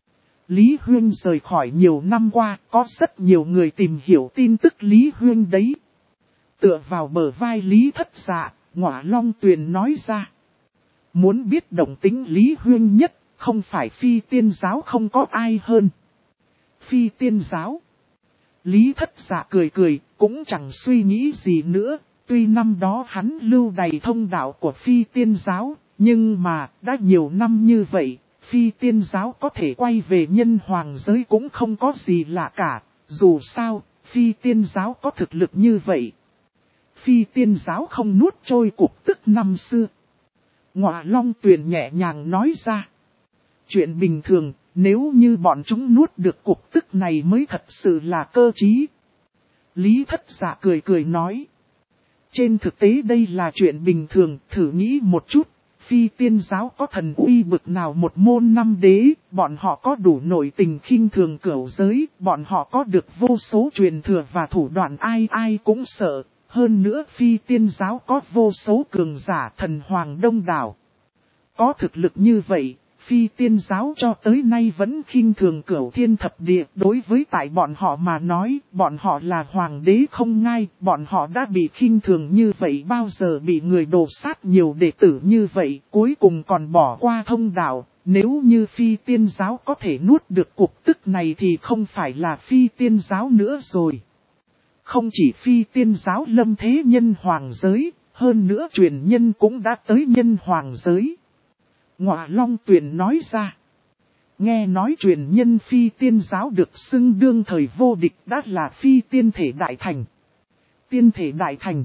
Lý Huyên rời khỏi nhiều năm qua, có rất nhiều người tìm hiểu tin tức Lý Huyên đấy. Tựa vào bờ vai Lý Thất Dạ, Ngọa Long Tuyền nói ra. Muốn biết động tính Lý Huyên nhất, không phải Phi Tiên Giáo không có ai hơn. Phi Tiên Giáo. Lý Thất Dạ cười cười, cũng chẳng suy nghĩ gì nữa. Tuy năm đó hắn lưu đầy thông đạo của Phi Tiên Giáo, nhưng mà đã nhiều năm như vậy, Phi Tiên Giáo có thể quay về nhân hoàng giới cũng không có gì lạ cả. Dù sao, Phi Tiên Giáo có thực lực như vậy. Phi Tiên Giáo không nuốt trôi cục tức năm xưa. Ngọa Long Tuyền nhẹ nhàng nói ra. Chuyện bình thường, nếu như bọn chúng nuốt được cục tức này mới thật sự là cơ trí. Lý Thất Dạ cười cười nói. Trên thực tế đây là chuyện bình thường, thử nghĩ một chút. Phi Tiên Giáo có thần uy bực nào một môn năm đế, bọn họ có đủ nội tình khinh thường cửu giới, bọn họ có được vô số truyền thừa và thủ đoạn ai ai cũng sợ. Hơn nữa Phi Tiên Giáo có vô số cường giả thần hoàng đông đảo. Có thực lực như vậy, Phi Tiên Giáo cho tới nay vẫn khinh thường cửu thiên thập địa. Đối với tại bọn họ mà nói, bọn họ là hoàng đế không ngai, bọn họ đã bị khinh thường như vậy bao giờ bị người đổ sát nhiều đệ tử như vậy, cuối cùng còn bỏ qua thông đạo. Nếu như Phi Tiên Giáo có thể nuốt được cục tức này thì không phải là Phi Tiên Giáo nữa rồi. Không chỉ Phi Tiên Giáo lâm thế nhân hoàng giới, hơn nữa truyền nhân cũng đã tới nhân hoàng giới. Ngọa Long Tuyền nói ra. Nghe nói truyền nhân Phi Tiên Giáo được xưng đương thời vô địch đã là Phi Tiên Thể Đại Thành. Tiên Thể Đại Thành.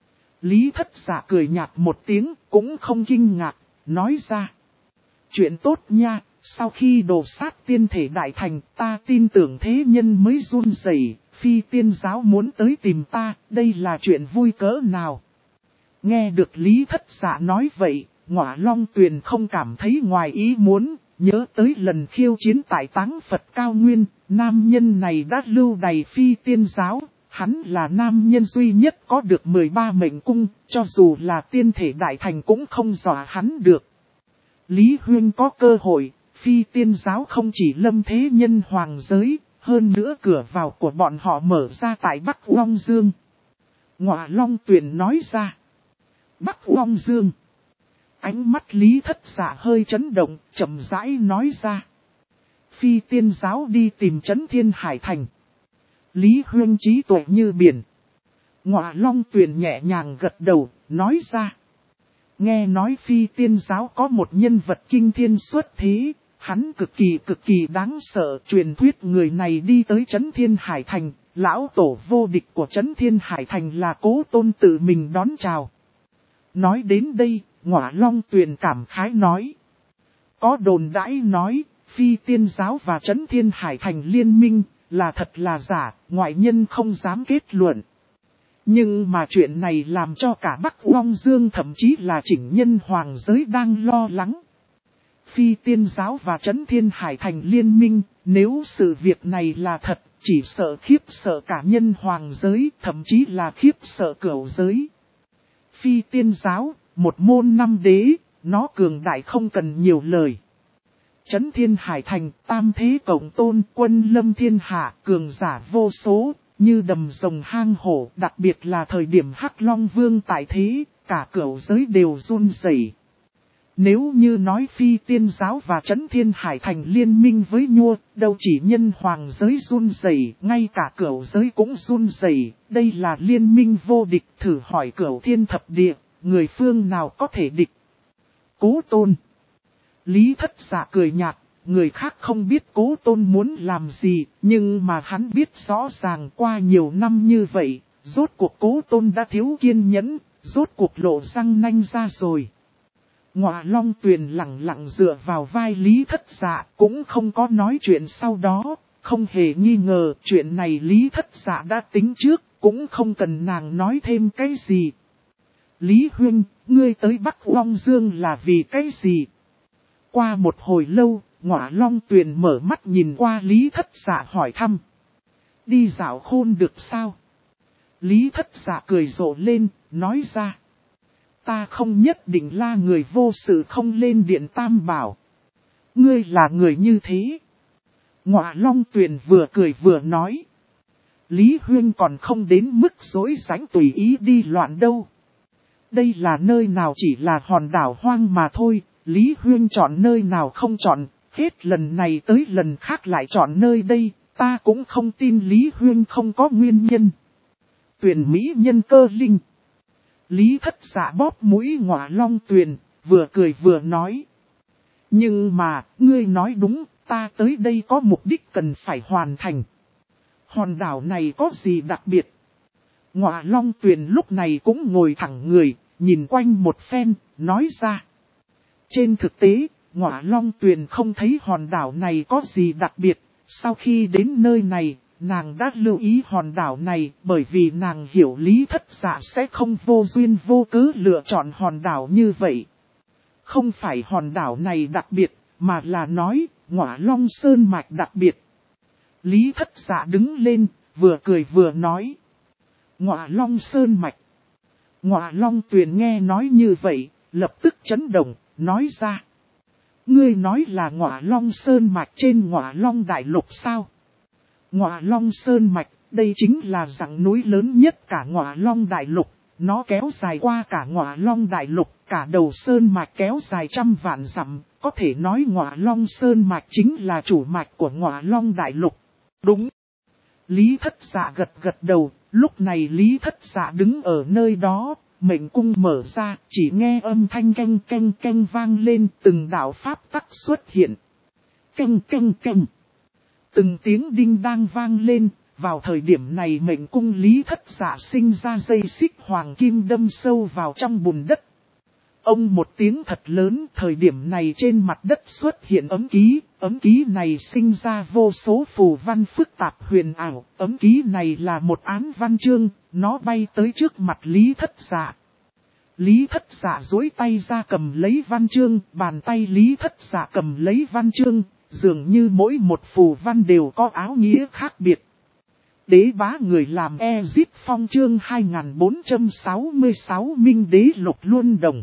Lý Thất Dạ cười nhạt một tiếng, cũng không kinh ngạc, nói ra. Chuyện tốt nha, sau khi đổ sát Tiên Thể Đại Thành, ta tin tưởng thế nhân mới run rẩy. Phi Tiên Giáo muốn tới tìm ta, đây là chuyện vui cỡ nào. Nghe được Lý Thất Dạ nói vậy, Ngọa Long Tuyền không cảm thấy ngoài ý muốn, nhớ tới lần khiêu chiến tại Táng Phật Cao Nguyên, nam nhân này đã lưu đày Phi Tiên Giáo, hắn là nam nhân duy nhất có được 13 mệnh cung, cho dù là Tiên Thể Đại Thành cũng không dọa hắn được. Lý Huyên có cơ hội, Phi Tiên Giáo không chỉ lâm thế nhân hoàng giới, hơn nữa cửa vào của bọn họ mở ra tại Bắc Long Dương. Ngọa Long Tuyền nói ra. Bắc Long Dương. Ánh mắt Lý Thất Dạ hơi chấn động, chậm rãi nói ra. Phi Tiên Giáo đi tìm Trấn Thiên Hải Thành. Lý Huyên trí tuệ như biển. Ngọa Long Tuyền nhẹ nhàng gật đầu, nói ra. Nghe nói Phi Tiên Giáo có một nhân vật kinh thiên xuất thế, hắn cực kỳ đáng sợ. Truyền thuyết người này đi tới Trấn Thiên Hải Thành, lão tổ vô địch của Trấn Thiên Hải Thành là Cố Tôn tự mình đón chào. Nói đến đây, Ngọa Long Tuyền cảm khái nói. Có đồn đãi nói, Phi Tiên Giáo và Trấn Thiên Hải Thành liên minh, là thật là giả, ngoại nhân không dám kết luận. Nhưng mà chuyện này làm cho cả Bắc Long Dương thậm chí là chỉnh nhân hoàng giới đang lo lắng. Phi Tiên Giáo và Trấn Thiên Hải Thành liên minh, nếu sự việc này là thật, chỉ sợ khiếp sợ cả nhân hoàng giới, thậm chí là khiếp sợ cửu giới. Phi Tiên Giáo, một môn năm đế, nó cường đại không cần nhiều lời. Trấn Thiên Hải Thành, tam thế cộng tôn, quân lâm thiên hạ, cường giả vô số, như đầm rồng hang hổ, đặc biệt là thời điểm Hắc Long Vương tại thế, cả cửu giới đều run rẩy. Nếu như nói Phi Tiên Giáo và Trấn Thiên Hải Thành liên minh với Nhua, đâu chỉ nhân hoàng giới run rẩy, ngay cả cửu giới cũng run rẩy. Đây là liên minh vô địch, thử hỏi cửu thiên thập địa, người phương nào có thể địch. Cố Tôn. Lý Thất Dạ cười nhạt, người khác không biết Cố Tôn muốn làm gì, nhưng mà hắn biết rõ ràng qua nhiều năm như vậy, rốt cuộc Cố Tôn đã thiếu kiên nhẫn, rốt cuộc lộ răng nanh ra rồi. Ngọa Long Tuyền lặng lặng dựa vào vai Lý Thất Dạ, cũng không có nói chuyện sau đó, không hề nghi ngờ chuyện này Lý Thất Dạ đã tính trước, cũng không cần nàng nói thêm cái gì. Lý Huynh, ngươi tới Bắc Long Dương là vì cái gì? Qua một hồi lâu, Ngọa Long Tuyền mở mắt nhìn qua Lý Thất Dạ hỏi thăm. Đi dạo khôn được sao? Lý Thất Dạ cười rộ lên, nói ra. Ta không nhất định là người vô sự không lên điện Tam Bảo. Ngươi là người như thế. Ngọa Long Tuyền vừa cười vừa nói. Lý Huyên còn không đến mức dối rãnh tùy ý đi loạn đâu. Đây là nơi nào chỉ là hòn đảo hoang mà thôi, Lý Huyên chọn nơi nào không chọn, hết lần này tới lần khác lại chọn nơi đây, ta cũng không tin Lý Huyên không có nguyên nhân. Tuyền Mỹ nhân cơ linh. Lý Thất Dạ bóp mũi Ngọa Long Tuyền, vừa cười vừa nói. Nhưng mà, ngươi nói đúng, ta tới đây có mục đích cần phải hoàn thành. Hòn đảo này có gì đặc biệt? Ngọa Long Tuyền lúc này cũng ngồi thẳng người, nhìn quanh một phen, nói ra. Trên thực tế, Ngọa Long Tuyền không thấy hòn đảo này có gì đặc biệt. Sau khi đến nơi này, nàng đã lưu ý hòn đảo này bởi vì nàng hiểu Lý Thất Dạ sẽ không vô duyên vô cớ lựa chọn hòn đảo như vậy. Không phải hòn đảo này đặc biệt, mà là nói Ngọa Long Sơn Mạch đặc biệt. Lý Thất Dạ đứng lên, vừa cười vừa nói. Ngọa Long Sơn Mạch. Ngọa Long Tuyền nghe nói như vậy, lập tức chấn động, nói ra. Ngươi nói là Ngọa Long Sơn Mạch trên Ngọa Long Đại Lục sao? Ngọa Long Sơn Mạch, đây chính là dãy núi lớn nhất cả Ngọa Long Đại Lục. Nó kéo dài qua cả Ngọa Long Đại Lục, cả đầu Sơn Mạch kéo dài trăm vạn dặm. Có thể nói Ngọa Long Sơn Mạch chính là chủ mạch của Ngọa Long Đại Lục. Đúng. Lý Thất Dạ gật gật đầu, lúc này Lý Thất Dạ đứng ở nơi đó, mệnh cung mở ra, chỉ nghe âm thanh canh canh canh vang lên, từng đạo pháp tắc xuất hiện. Canh canh canh. Từng tiếng đinh đang vang lên, vào thời điểm này mệnh cung Lý Thất Dạ sinh ra dây xích hoàng kim đâm sâu vào trong bùn đất. Ông một tiếng thật lớn, thời điểm này trên mặt đất xuất hiện ấm ký này sinh ra vô số phù văn phức tạp huyền ảo, ấm ký này là một ám văn chương, nó bay tới trước mặt Lý Thất Dạ. Lý Thất Dạ duỗi tay ra cầm lấy văn chương, bàn tay Lý Thất Dạ cầm lấy văn chương, dường như mỗi một phù văn đều có áo nghĩa khác biệt. Đế bá người làm Ezip Phong chương 2466 Minh Đế Lục Luân Đồng.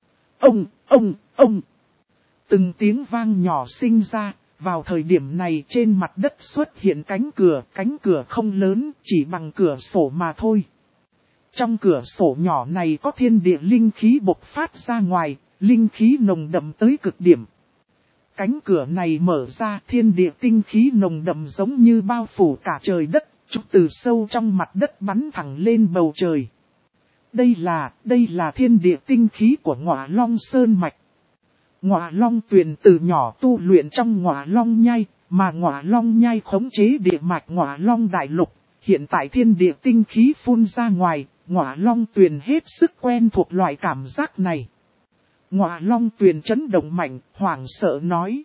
Ông. Từng tiếng vang nhỏ sinh ra, vào thời điểm này trên mặt đất xuất hiện cánh cửa không lớn, chỉ bằng cửa sổ mà thôi. Trong cửa sổ nhỏ này có thiên địa linh khí bộc phát ra ngoài, linh khí nồng đậm tới cực điểm. Cánh cửa này mở ra, thiên địa tinh khí nồng đậm giống như bao phủ cả trời đất, trúc từ sâu trong mặt đất bắn thẳng lên bầu trời. Đây là thiên địa tinh khí của Ngọa Long Sơn Mạch. Ngọa Long Tuyền từ nhỏ tu luyện trong Ngọa Long Nhai, mà Ngọa Long Nhai khống chế địa mạch Ngọa Long Đại Lục. Hiện tại thiên địa tinh khí phun ra ngoài, Ngọa Long Tuyền hết sức quen thuộc loại cảm giác này. Ngọa Long Tuyền chấn động mạnh, hoảng sợ nói.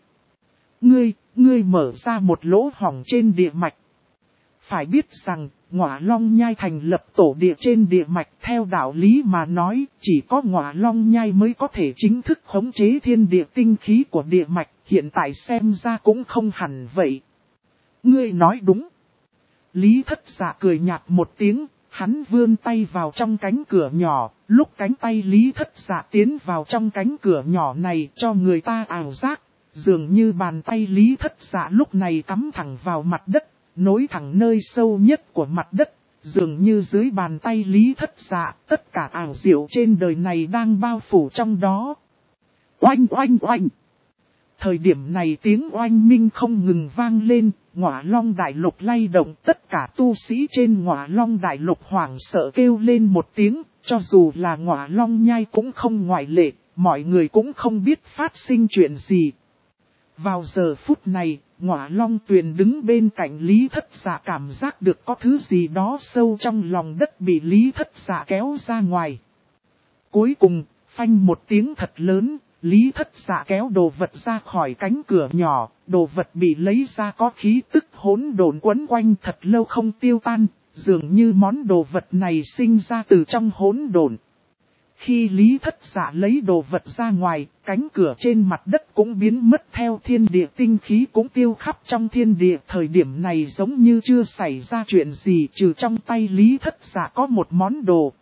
Ngươi mở ra một lỗ hổng trên địa mạch. Phải biết rằng, Ngọa Long Nhai thành lập tổ địa trên địa mạch theo đạo lý mà nói, chỉ có Ngọa Long Nhai mới có thể chính thức khống chế thiên địa tinh khí của địa mạch, hiện tại xem ra cũng không hẳn vậy. Ngươi nói đúng. Lý Thất Dạ cười nhạt một tiếng, hắn vươn tay vào trong cánh cửa nhỏ, lúc cánh tay Lý Thất Dạ tiến vào trong cánh cửa nhỏ này cho người ta ảo giác, dường như bàn tay Lý Thất Dạ lúc này cắm thẳng vào mặt đất. Nối thẳng nơi sâu nhất của mặt đất, dường như dưới bàn tay Lý Thất Dạ, tất cả ảo diệu trên đời này đang bao phủ trong đó. Oanh oanh oanh! Thời điểm này tiếng oanh minh không ngừng vang lên, Ngọa Long Đại Lục lay động, tất cả tu sĩ trên Ngọa Long Đại Lục hoảng sợ kêu lên một tiếng, cho dù là Ngọa Long Nhai cũng không ngoại lệ, mọi người cũng không biết phát sinh chuyện gì. Vào giờ phút này, Ngọa Long Tuyền đứng bên cạnh Lý Thất Dạ cảm giác được có thứ gì đó sâu trong lòng đất bị Lý Thất Dạ kéo ra ngoài. Cuối cùng, phanh một tiếng thật lớn, Lý Thất Dạ kéo đồ vật ra khỏi cánh cửa nhỏ, đồ vật bị lấy ra có khí tức hỗn độn quấn quanh thật lâu không tiêu tan, dường như món đồ vật này sinh ra từ trong hỗn độn. Khi Lý Thất Dạ lấy đồ vật ra ngoài, cánh cửa trên mặt đất cũng biến mất theo thiên địa, tinh khí cũng tiêu khắp trong thiên địa. Thời điểm này giống như chưa xảy ra chuyện gì, trừ trong tay Lý Thất Dạ có một món đồ.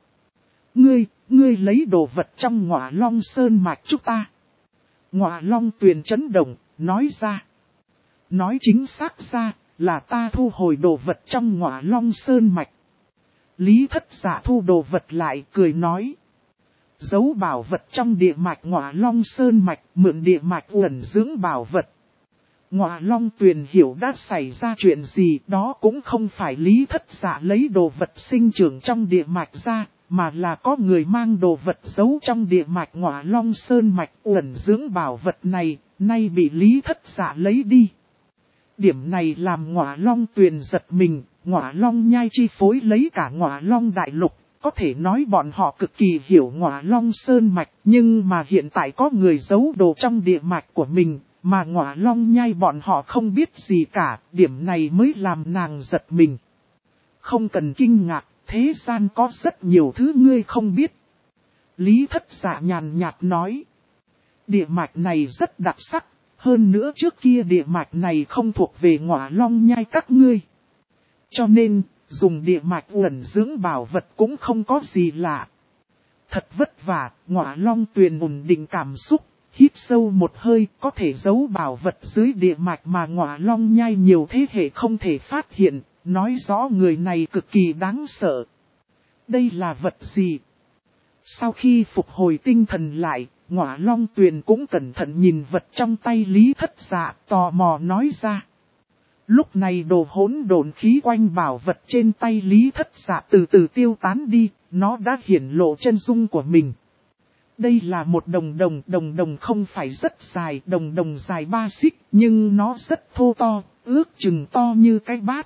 Ngươi lấy đồ vật trong Ngọa Long Sơn mạch chúng ta. Ngọa Long Tuyền chấn động, nói ra. Nói chính xác ra, là ta thu hồi đồ vật trong Ngọa Long Sơn mạch. Lý Thất Dạ thu đồ vật lại, cười nói. Giấu bảo vật trong địa mạch Ngọa Long Sơn mạch, mượn địa mạch ẩn dưỡng bảo vật. Ngọa Long Tuyền hiểu đã xảy ra chuyện gì, đó cũng không phải Lý Thất Dạ lấy đồ vật sinh trưởng trong địa mạch ra, mà là có người mang đồ vật giấu trong địa mạch Ngọa Long Sơn mạch. Ẩn dưỡng bảo vật này, nay bị Lý Thất Dạ lấy đi. Điểm này làm Ngọa Long Tuyền giật mình. Ngọa Long nhai chi phối lấy cả Ngọa Long đại lục. Có thể nói bọn họ cực kỳ hiểu Ngọa Long Sơn mạch, nhưng mà hiện tại có người giấu đồ trong địa mạch của mình, mà Ngọa Long nhai bọn họ không biết gì cả, điểm này mới làm nàng giật mình. Không cần kinh ngạc, thế gian có rất nhiều thứ ngươi không biết. Lý Thất Dạ nhàn nhạt nói, địa mạch này rất đặc sắc, hơn nữa trước kia địa mạch này không thuộc về Ngọa Long nhai các ngươi. Cho nên, dùng địa mạch ẩn dưỡng bảo vật cũng không có gì lạ. Thật vất vả, Ngọa Long Tuyền ổn định cảm xúc, hít sâu một hơi, có thể giấu bảo vật dưới địa mạch mà Ngọa Long nhai nhiều thế hệ không thể phát hiện, nói rõ người này cực kỳ đáng sợ. Đây là vật gì? Sau khi phục hồi tinh thần lại, Ngọa Long Tuyền cũng cẩn thận nhìn vật trong tay Lý Thất Dạ, tò mò nói ra. Lúc này đồ hỗn độn khí quanh bảo vật trên tay Lý Thất Dạ từ từ tiêu tán đi, nó đã hiển lộ chân dung của mình. Đây là một đồng đồng không phải rất dài, đồng dài 3 xích, nhưng nó rất thô to, ước chừng to như cái bát.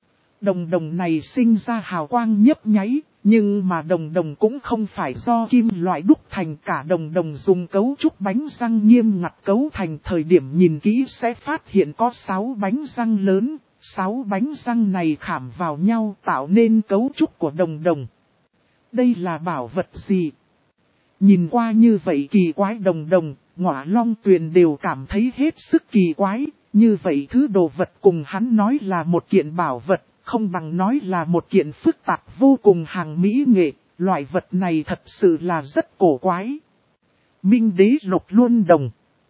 Đồng này sinh ra hào quang nhấp nháy, nhưng mà đồng cũng không phải do kim loại đúc thành, cả đồng dùng cấu trúc bánh răng nghiêm ngặt cấu thành. Thời điểm nhìn kỹ sẽ phát hiện có 6 bánh răng lớn, 6 bánh răng này khảm vào nhau tạo nên cấu trúc của đồng. Đây là bảo vật gì? Nhìn qua như vậy kỳ quái đồng, Ngọa Long Tuyền đều cảm thấy hết sức kỳ quái, như vậy thứ đồ vật cùng hắn nói là một kiện bảo vật. Không bằng nói là một kiện phức tạp vô cùng hàng mỹ nghệ, loại vật này thật sự là rất cổ quái. Minh đế lục luân đồng.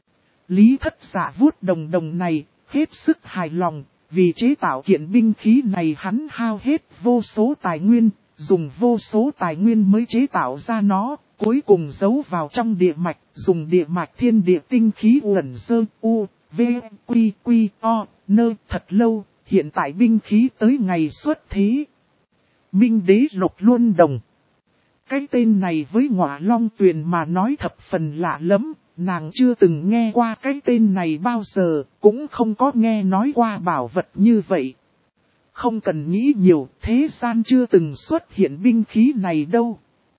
Lý Thất Dạ vuốt đồng này, hết sức hài lòng, vì chế tạo kiện binh khí này hắn hao hết vô số tài nguyên, dùng vô số tài nguyên mới chế tạo ra nó, cuối cùng giấu vào trong địa mạch, dùng địa mạch thiên địa tinh khí uẩn sơ u, v, quy, o, nơ thật lâu. Hiện tại binh khí tới ngày xuất thế. Minh đế lục luân đồng. Cái tên này với Ngọa Long Tuyền mà nói thập phần lạ lắm. Nàng chưa từng nghe qua cái tên này bao giờ. Cũng không có nghe nói qua bảo vật như vậy. Không cần nghĩ nhiều, thế gian chưa từng xuất hiện binh khí này đâu.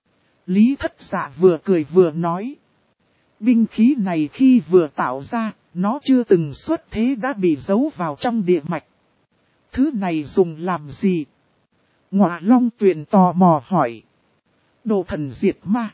Lý Thất Dạ vừa cười vừa nói. Binh khí này khi vừa tạo ra, nó chưa từng xuất thế đã bị giấu vào trong địa mạch. Thứ này dùng làm gì? Ngọa Long Tuyền tò mò hỏi. Đồ thần diệt ma.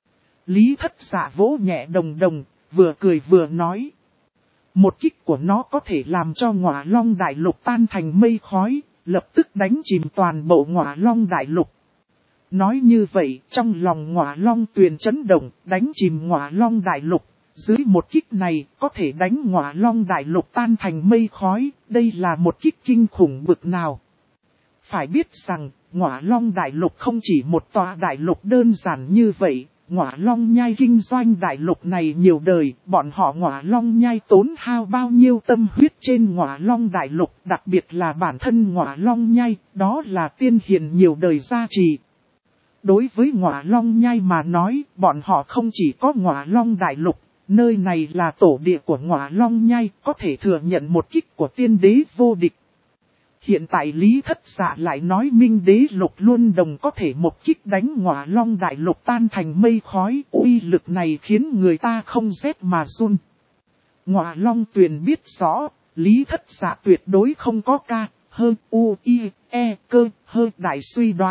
Lý Thất Dạ vỗ nhẹ đồng, vừa cười vừa nói. Một kích của nó có thể làm cho Ngọa Long đại lục tan thành mây khói, lập tức đánh chìm toàn bộ Ngọa Long đại lục. Nói như vậy, trong lòng Ngọa Long Tuyền chấn động, đánh chìm Ngọa Long đại lục. Dưới một kích này, có thể đánh Ngọa Long đại lục tan thành mây khói, đây là một kích kinh khủng bực nào. Phải biết rằng, Ngọa Long đại lục không chỉ một tòa đại lục đơn giản như vậy, Ngọa Long nhai kinh doanh đại lục này nhiều đời, bọn họ Ngọa Long nhai tốn hao bao nhiêu tâm huyết trên Ngọa Long đại lục, đặc biệt là bản thân Ngọa Long nhai, đó là tiên hiền nhiều đời gia trì. Đối với Ngọa Long nhai mà nói, bọn họ không chỉ có Ngọa Long đại lục, nơi này là tổ địa của Ngọa Long nhai, có thể thừa nhận một kích của tiên đế vô địch. Hiện tại Lý Thất Dạ lại nói Minh đế lục luân đồng có thể một kích đánh Ngọa Long đại lục tan thành mây khói, uy lực này khiến người ta không rét mà run. Ngọa Long Tuyền biết rõ, Lý Thất Dạ tuyệt đối không có ca, hơn u, i, e, cơ, hơi đại suy đoán.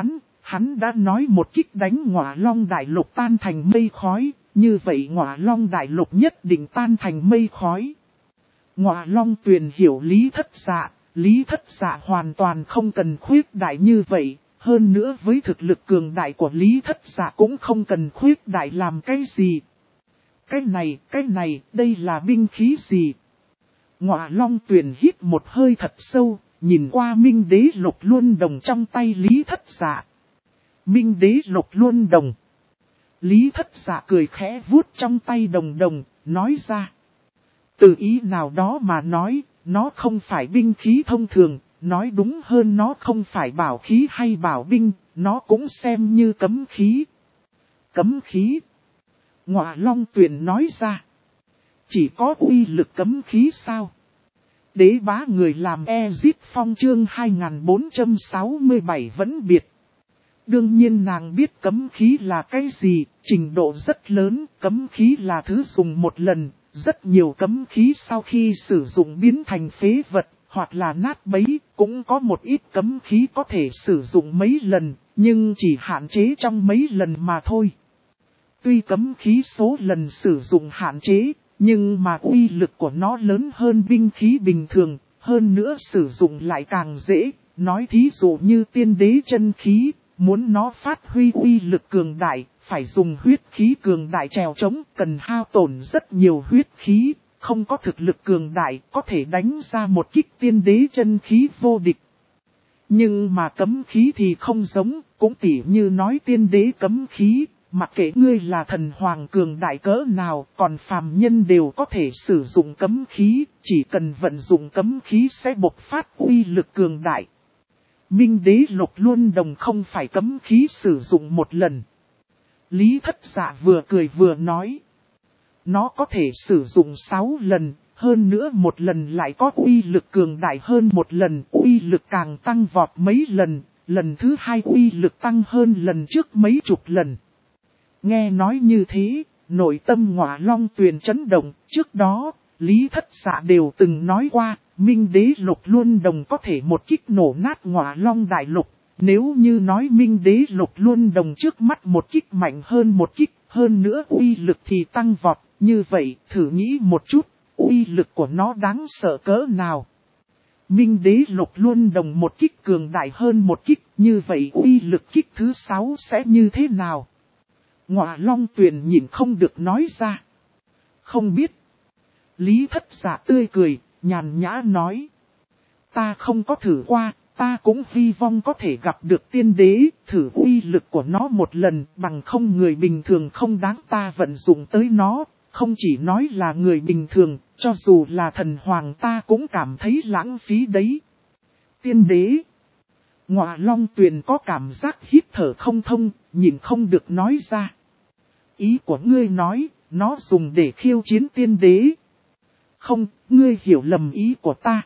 Hắn đã nói một kích đánh Ngọa Long Đại Lục tan thành mây khói, như vậy Ngọa Long Đại Lục nhất định tan thành mây khói. Ngọa Long Tuyền hiểu Lý Thất Dạ hoàn toàn không cần khuyết đại như vậy, hơn nữa với thực lực cường đại của Lý Thất Dạ cũng không cần khuyết đại làm cái gì. Cái này, đây là binh khí gì? Ngọa Long Tuyền hít một hơi thật sâu, nhìn qua Minh Đế Lục Luân Đồng trong tay Lý Thất Dạ. Minh Đế Lục Luân Đồng. Lý Thất Dạ cười khẽ vuốt trong tay đồng, nói ra. Từ ý nào đó mà nói, nó không phải binh khí thông thường, nói đúng hơn nó không phải bảo khí hay bảo binh, nó cũng xem như cấm khí. Cấm khí. Ngọa Long Tuyền nói ra. Chỉ có uy lực cấm khí sao? Đế bá người làm Ezit Phong chương 2467 vẫn biệt. Đương nhiên nàng biết cấm khí là cái gì, trình độ rất lớn, cấm khí là thứ dùng một lần, rất nhiều cấm khí sau khi sử dụng biến thành phế vật, hoặc là nát bấy, cũng có một ít cấm khí có thể sử dụng mấy lần, nhưng chỉ hạn chế trong mấy lần mà thôi. Tuy cấm khí số lần sử dụng hạn chế, nhưng mà uy lực của nó lớn hơn binh khí bình thường, hơn nữa sử dụng lại càng dễ, nói thí dụ như tiên đế chân khí. Muốn nó phát huy uy lực cường đại, phải dùng huyết khí cường đại trèo chống, cần hao tổn rất nhiều huyết khí, không có thực lực cường đại, có thể đánh ra một kích tiên đế chân khí vô địch. Nhưng mà cấm khí thì không giống, cũng tỉ như nói tiên đế cấm khí, mặc kệ ngươi là thần hoàng cường đại cỡ nào, còn phàm nhân đều có thể sử dụng cấm khí, chỉ cần vận dụng cấm khí sẽ bộc phát uy lực cường đại. Minh Đế Lục Luân Đồng không phải cấm khí sử dụng một lần. Lý Thất Dạ vừa cười vừa nói. Nó có thể sử dụng 6 lần, hơn nữa một lần lại có uy lực cường đại hơn một lần, uy lực càng tăng vọt mấy lần, lần thứ hai uy lực tăng hơn lần trước mấy chục lần. Nghe nói như thế, nội tâm Ngọa Long Tuyền chấn động, trước đó, Lý Thất Dạ đều từng nói qua. Minh Đế Lục Luân Đồng có thể một kích nổ nát Ngọa Long Đại Lục. Nếu như nói Minh Đế Lục Luân Đồng trước mắt một kích mạnh hơn một kích, hơn nữa uy lực thì tăng vọt. Như vậy, thử nghĩ một chút, uy lực của nó đáng sợ cỡ nào. Minh Đế Lục Luân Đồng một kích cường đại hơn một kích, như vậy uy lực kích thứ 6 sẽ như thế nào? Ngọa Long Tuyền nhìn không được nói ra. Không biết. Lý Thất Dạ tươi cười. Nhàn nhã nói. Ta không có thử qua, ta cũng hy vọng có thể gặp được tiên đế, thử uy lực của nó một lần, bằng không người bình thường không đáng ta vận dụng tới nó, không chỉ nói là người bình thường, cho dù là thần hoàng ta cũng cảm thấy lãng phí đấy. Tiên đế. Ngọa Long Tuyền có cảm giác hít thở không thông, nhìn không được nói ra. Ý của ngươi nói, nó dùng để khiêu chiến tiên đế. Không, ngươi hiểu lầm ý của ta.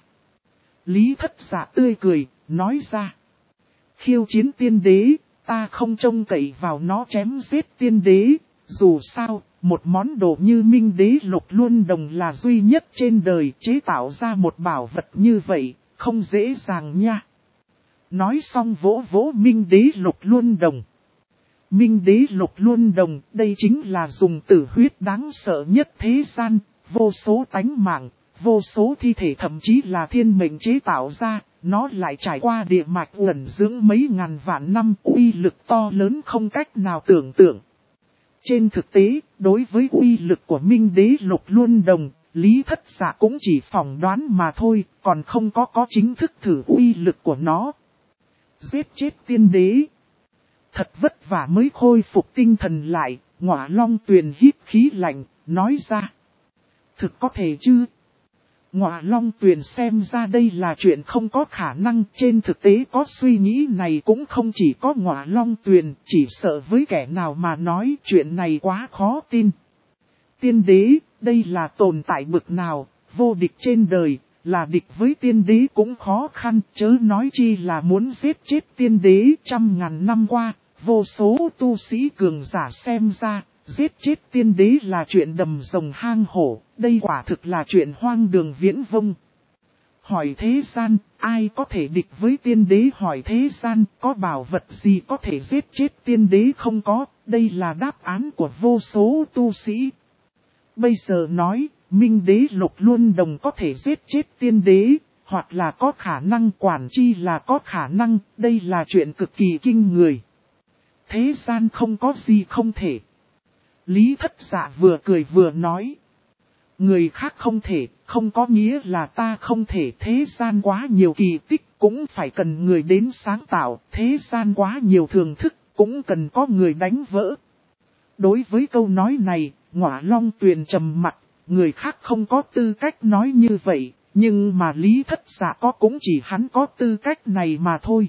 Lý Thất Dạ tươi cười, nói ra. Khiêu chiến tiên đế, ta không trông cậy vào nó chém giết tiên đế. Dù sao, một món đồ như Minh Đế Lục Luân Đồng là duy nhất trên đời, chế tạo ra một bảo vật như vậy, không dễ dàng nha. Nói xong vỗ vỗ Minh Đế Lục Luân Đồng. Minh Đế Lục Luân Đồng, đây chính là dùng tử huyết đáng sợ nhất thế gian. Vô số tánh mạng, vô số thi thể thậm chí là thiên mệnh chế tạo ra, nó lại trải qua địa mạch ẩn dưỡng mấy ngàn vạn năm, uy lực to lớn không cách nào tưởng tượng. Trên thực tế, đối với uy lực của Minh Đế Lục Luân Đồng, Lý Thất Dạ cũng chỉ phỏng đoán mà thôi, còn không có chính thức thử uy lực của nó. Giết chết tiên đế. Thật vất vả mới khôi phục tinh thần lại, Ngọa Long Tuyền hít khí lạnh, nói ra. Thực có thể chứ? Ngọa Long Tuyền xem ra đây là chuyện không có khả năng, trên thực tế có suy nghĩ này cũng không chỉ có Ngọa Long Tuyền, chỉ sợ với kẻ nào mà nói chuyện này quá khó tin. Tiên đế, đây là tồn tại bực nào, vô địch trên đời, là địch với tiên đế cũng khó khăn, chớ nói chi là muốn giết chết tiên đế. 100.000 năm qua, vô số tu sĩ cường giả xem ra. Giết chết tiên đế là chuyện đầm rồng hang hổ, đây quả thực là chuyện hoang đường viễn vông. Hỏi thế gian, ai có thể địch với tiên đế? Hỏi thế gian, có bảo vật gì có thể giết chết tiên đế? Không có, đây là đáp án của vô số tu sĩ. Bây giờ nói, Minh đế Lục Luân Đồng có thể giết chết tiên đế, hoặc là có khả năng, quản chi là có khả năng, đây là chuyện cực kỳ kinh người. Thế gian không có gì không thể. Lý Thất Dạ vừa cười vừa nói. Người khác không thể, không có nghĩa là ta không thể. Thế gian quá nhiều kỳ tích, cũng phải cần người đến sáng tạo. Thế gian quá nhiều thường thức, cũng cần có người đánh vỡ. Đối với câu nói này, Ngọa Long Tuyền trầm mặt. Người khác không có tư cách nói như vậy, nhưng mà Lý Thất Dạ có, cũng chỉ hắn có tư cách này mà thôi.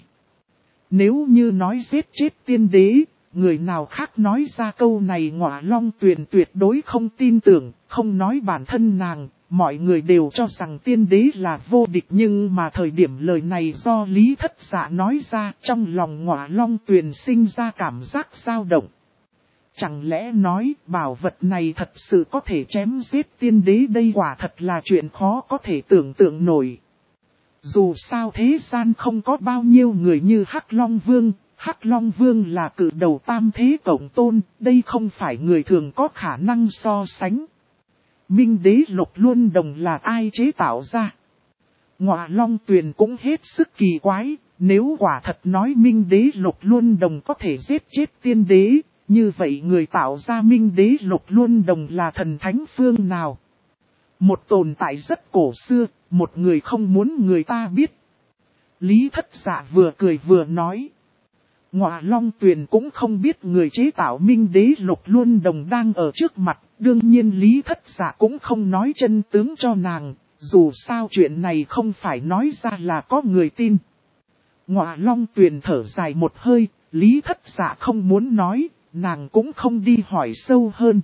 Nếu như nói giết chết tiên đế, người nào khác nói ra câu này Ngọa Long Tuyền tuyệt đối không tin tưởng, không nói bản thân nàng, mọi người đều cho rằng tiên đế là vô địch, nhưng mà thời điểm lời này do Lý Thất Dạ nói ra, trong lòng Ngọa Long Tuyền sinh ra cảm giác dao động. Chẳng lẽ nói bảo vật này thật sự có thể chém giết tiên đế? Đây quả thật là chuyện khó có thể tưởng tượng nổi. Dù sao thế gian không có bao nhiêu người như Hắc Long Vương. Hắc Long Vương là cự đầu tam thế cộng tôn, đây không phải người thường có khả năng so sánh. Minh đế Lục Luân Đồng là ai chế tạo ra? Ngọa Long Tuyền cũng hết sức kỳ quái, nếu quả thật nói Minh đế Lục Luân Đồng có thể giết chết tiên đế, như vậy người tạo ra Minh đế Lục Luân Đồng là thần thánh phương nào? Một tồn tại rất cổ xưa, một người không muốn người ta biết. Lý Thất Dạ vừa cười vừa nói. Ngọa Long Tuyền cũng không biết người chế tạo Minh đế Lục Luân Đồng đang ở trước mặt, đương nhiên Lý Thất Dạ cũng không nói chân tướng cho nàng, dù sao chuyện này không phải nói ra là có người tin. Ngọa Long Tuyền thở dài một hơi, Lý Thất Dạ không muốn nói, nàng cũng không đi hỏi sâu hơn.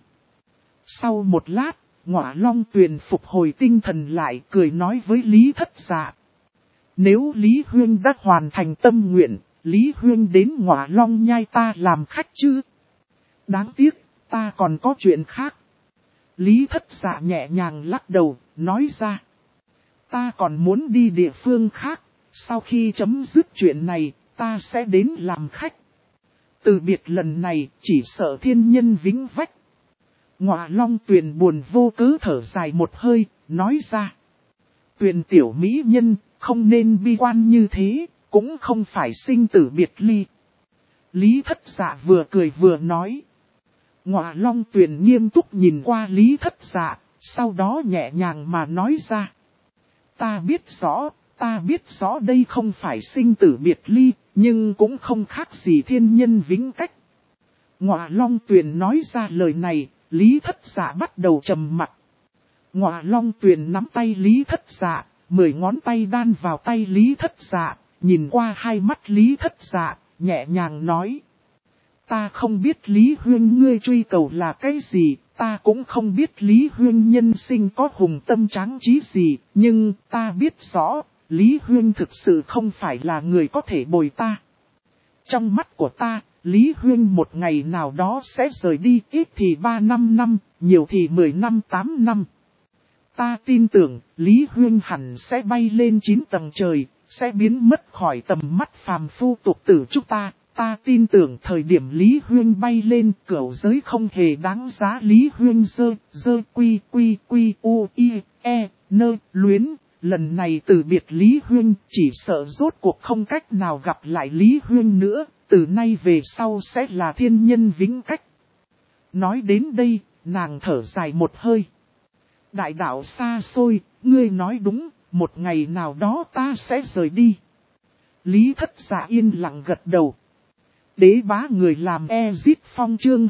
Sau một lát, Ngọa Long Tuyền phục hồi tinh thần lại, cười nói với Lý Thất Dạ. Nếu Lý Huyên đã hoàn thành tâm nguyện, Lý Huyên đến Ngọa Long Nhai ta làm khách chứ? Đáng tiếc, ta còn có chuyện khác. Lý Thất Dạ nhẹ nhàng lắc đầu, nói ra. Ta còn muốn đi địa phương khác, sau khi chấm dứt chuyện này, ta sẽ đến làm khách. Từ biệt lần này, chỉ sợ thiên nhân vĩnh vách. Ngọa Long Tuyền buồn vô cớ thở dài một hơi, nói ra. Tuyền tiểu mỹ nhân, không nên bi quan như thế, cũng không phải sinh tử biệt ly. Lý Thất Dạ vừa cười vừa nói. Ngọa Long Tuyền nghiêm túc nhìn qua Lý Thất Dạ, sau đó nhẹ nhàng mà nói ra. Ta biết rõ đây không phải sinh tử biệt ly, nhưng cũng không khác gì thiên nhân vĩnh cách. Ngọa Long Tuyền nói ra lời này, Lý Thất Dạ bắt đầu trầm mặc. Ngọa Long Tuyền nắm tay Lý Thất Dạ, 10 ngón tay đan vào tay Lý Thất Dạ, nhìn qua hai mắt Lý Thất Dạ, nhẹ nhàng nói. Ta không biết Lý Huyên ngươi truy cầu là cái gì, ta cũng không biết Lý Huyên nhân sinh có hùng tâm tráng trí gì, nhưng ta biết rõ, Lý Huyên thực sự không phải là người có thể bồi ta. Trong mắt của ta, Lý Huyên một ngày nào đó sẽ rời đi, ít thì 3-5 năm, nhiều thì 10 năm 8 năm. Ta tin tưởng, Lý Huyên hẳn sẽ bay lên 9 tầng trời, sẽ biến mất khỏi tầm mắt phàm phu tục tử chúng ta. Ta tin tưởng thời điểm Lý Huyên bay lên, cửu giới không hề đáng giá Lý Huyên dơ quy u i e nơ luyến. Lần này từ biệt Lý Huyên, chỉ sợ rốt cuộc không cách nào gặp lại Lý Huyên nữa, từ nay về sau sẽ là thiên nhân vĩnh cách. Nói đến đây, nàng thở dài một hơi. Đại đạo xa xôi, ngươi nói đúng, một ngày nào đó ta sẽ rời đi. Lý Thất Dạ yên lặng gật đầu. Đế bá người làm Ezit Phong chương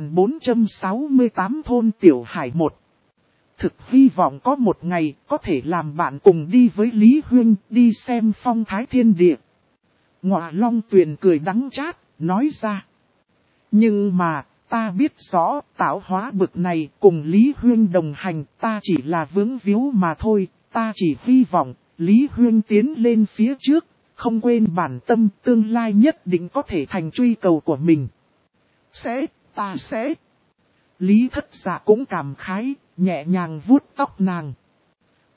2468 thôn Tiểu Hải 1. Thực hy vọng có một ngày có thể làm bạn cùng đi với Lý Huyên đi xem phong thái thiên địa. Ngọa Long Tuyền cười đắng chát, nói ra. Nhưng mà, ta biết rõ tạo hóa bực này cùng Lý Huyên đồng hành ta chỉ là vướng víu mà thôi. Ta chỉ hy vọng Lý Huyên tiến lên phía trước. Không quên bản tâm tương lai nhất định có thể thành truy cầu của mình. Ta sẽ. Lý Thất Dạ cũng cảm khái, nhẹ nhàng vuốt tóc nàng.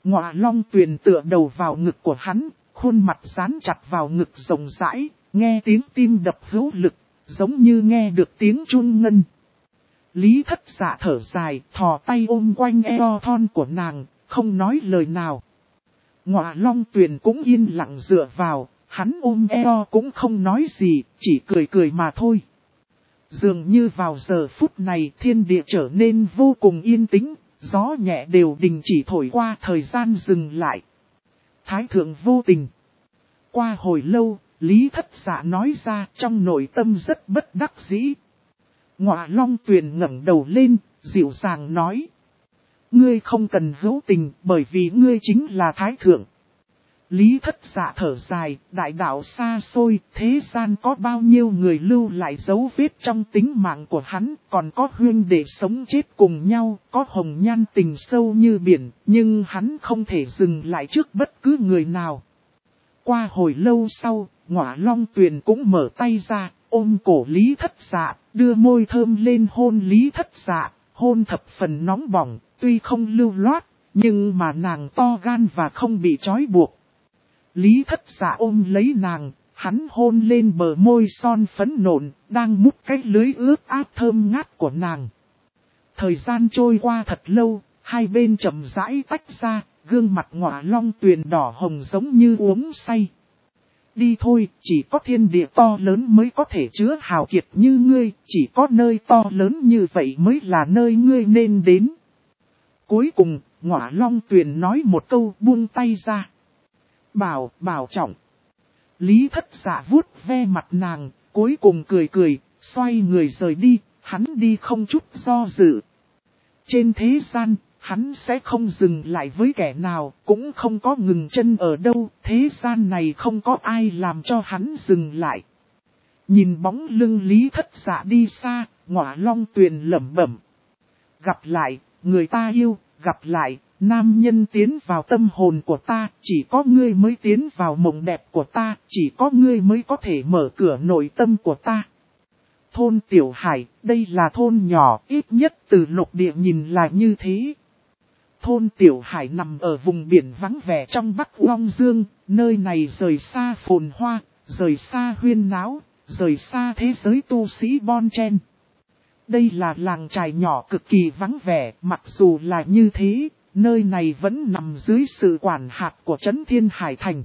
Ngọa Long Tuyền tựa đầu vào ngực của hắn, khuôn mặt dán chặt vào ngực rộng rãi, nghe tiếng tim đập hữu lực, giống như nghe được tiếng chuông ngân. Lý Thất Dạ thở dài, thò tay ôm quanh eo thon của nàng, không nói lời nào. Ngọa Long Tuyền cũng yên lặng dựa vào, hắn ôm eo cũng không nói gì, chỉ cười cười mà thôi. Dường như vào giờ phút này thiên địa trở nên vô cùng yên tĩnh, gió nhẹ đều đình chỉ thổi qua, thời gian dừng lại. Thái thượng vô tình. Qua hồi lâu, Lý Thất Dạ nói ra trong nội tâm rất bất đắc dĩ. Ngọa Long Tuyền ngẩng đầu lên, dịu dàng nói. Ngươi không cần hữu tình bởi vì ngươi chính là Thái thượng. Lý Thất Dạ thở dài, đại đạo xa xôi, thế gian có bao nhiêu người lưu lại dấu vết trong tính mạng của hắn, còn có huynh đệ sống chết cùng nhau, có hồng nhan tình sâu như biển, nhưng hắn không thể dừng lại trước bất cứ người nào. Qua hồi lâu sau, Ngọa Long Tuyền cũng mở tay ra, ôm cổ Lý Thất Dạ, đưa môi thơm lên hôn Lý Thất Dạ, hôn thập phần nóng bỏng, tuy không lưu loát, nhưng mà nàng to gan và không bị trói buộc. Lý Thất Dạ ôm lấy nàng, hắn hôn lên bờ môi son phấn nộn, đang mút cái lưới ướt át thơm ngát của nàng. Thời gian trôi qua thật lâu, hai bên chậm rãi tách ra, gương mặt Ngọa Long Tuyền đỏ hồng giống như uống say. Đi thôi, chỉ có thiên địa to lớn mới có thể chứa hào kiệt như ngươi, chỉ có nơi to lớn như vậy mới là nơi ngươi nên đến. Cuối cùng, Ngọa Long Tuyền nói một câu buông tay ra. Bảo trọng. Lý Thất Dạ vuốt ve mặt nàng, cuối cùng cười cười, xoay người rời đi, hắn đi không chút do dự. Trên thế gian, hắn sẽ không dừng lại với kẻ nào, cũng không có ngừng chân ở đâu, thế gian này không có ai làm cho hắn dừng lại. Nhìn bóng lưng Lý Thất Dạ đi xa, Ngọa Long Tuyền lẩm bẩm. Gặp lại, người ta yêu, gặp lại, nam nhân tiến vào tâm hồn của ta, chỉ có ngươi mới tiến vào mộng đẹp của ta, chỉ có ngươi mới có thể mở cửa nội tâm của ta. Thôn Tiểu Hải, đây là thôn nhỏ, ít nhất từ lục địa nhìn là như thế. Thôn Tiểu Hải nằm ở vùng biển vắng vẻ trong Bắc Long Dương, nơi này rời xa phồn hoa, rời xa huyên náo, rời xa thế giới tu sĩ bon chen. Đây là làng trài nhỏ cực kỳ vắng vẻ, mặc dù là như thế, nơi này vẫn nằm dưới sự quản hạt của Trấn Thiên Hải Thành.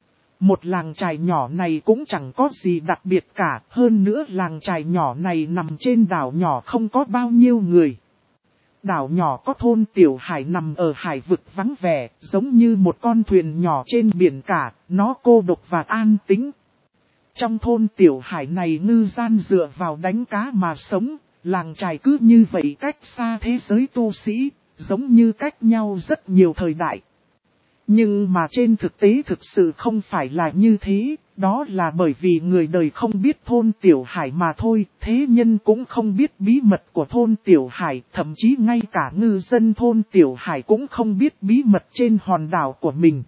Một làng trài nhỏ này cũng chẳng có gì đặc biệt cả, hơn nữa làng trài nhỏ này nằm trên đảo nhỏ không có bao nhiêu người. Đảo nhỏ có thôn Tiểu Hải nằm ở hải vực vắng vẻ, giống như một con thuyền nhỏ trên biển cả, nó cô độc và an tĩnh. Trong thôn Tiểu Hải này ngư dân dựa vào đánh cá mà sống, làng trài cứ như vậy cách xa thế giới tu sĩ, giống như cách nhau rất nhiều thời đại. Nhưng mà trên thực tế thực sự không phải là như thế, đó là bởi vì người đời không biết thôn Tiểu Hải mà thôi, thế nhân cũng không biết bí mật của thôn Tiểu Hải, thậm chí ngay cả ngư dân thôn Tiểu Hải cũng không biết bí mật trên hòn đảo của mình.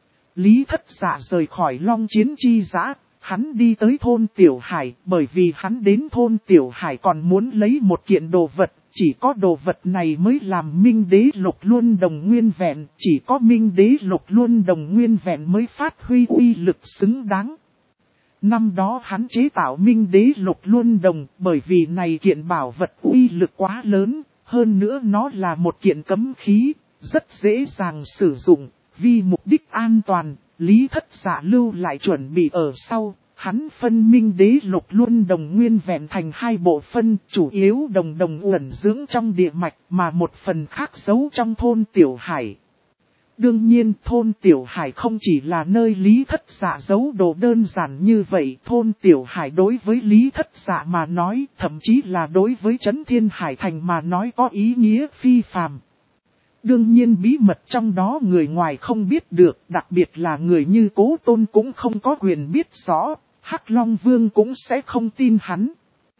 Lý Thất Dạ rời khỏi Long Chiến Chi Dã, hắn đi tới thôn Tiểu Hải, bởi vì hắn đến thôn Tiểu Hải còn muốn lấy một kiện đồ vật. Chỉ có đồ vật này mới làm Minh Đế Lục Luân Đồng nguyên vẹn, chỉ có Minh Đế Lục Luân Đồng nguyên vẹn mới phát huy uy lực xứng đáng. Năm đó hắn chế tạo Minh Đế Lục Luân Đồng, bởi vì này kiện bảo vật uy lực quá lớn, hơn nữa nó là một kiện cấm khí, rất dễ dàng sử dụng, vì mục đích an toàn, Lý Thất Dạ lưu lại chuẩn bị ở sau. Hắn phân Minh Đế Lục Luân Đồng nguyên vẹn thành hai bộ phân, chủ yếu đồng uẩn dưỡng trong địa mạch mà một phần khác giấu trong thôn Tiểu Hải. Đương nhiên thôn Tiểu Hải không chỉ là nơi Lý Thất Dạ giấu đồ đơn giản như vậy, thôn Tiểu Hải đối với Lý Thất Dạ mà nói, thậm chí là đối với Trấn Thiên Hải Thành mà nói có ý nghĩa phi phàm. Đương nhiên bí mật trong đó người ngoài không biết được, đặc biệt là người như Cố Tôn cũng không có quyền biết rõ. Hắc Long Vương cũng sẽ không tin hắn.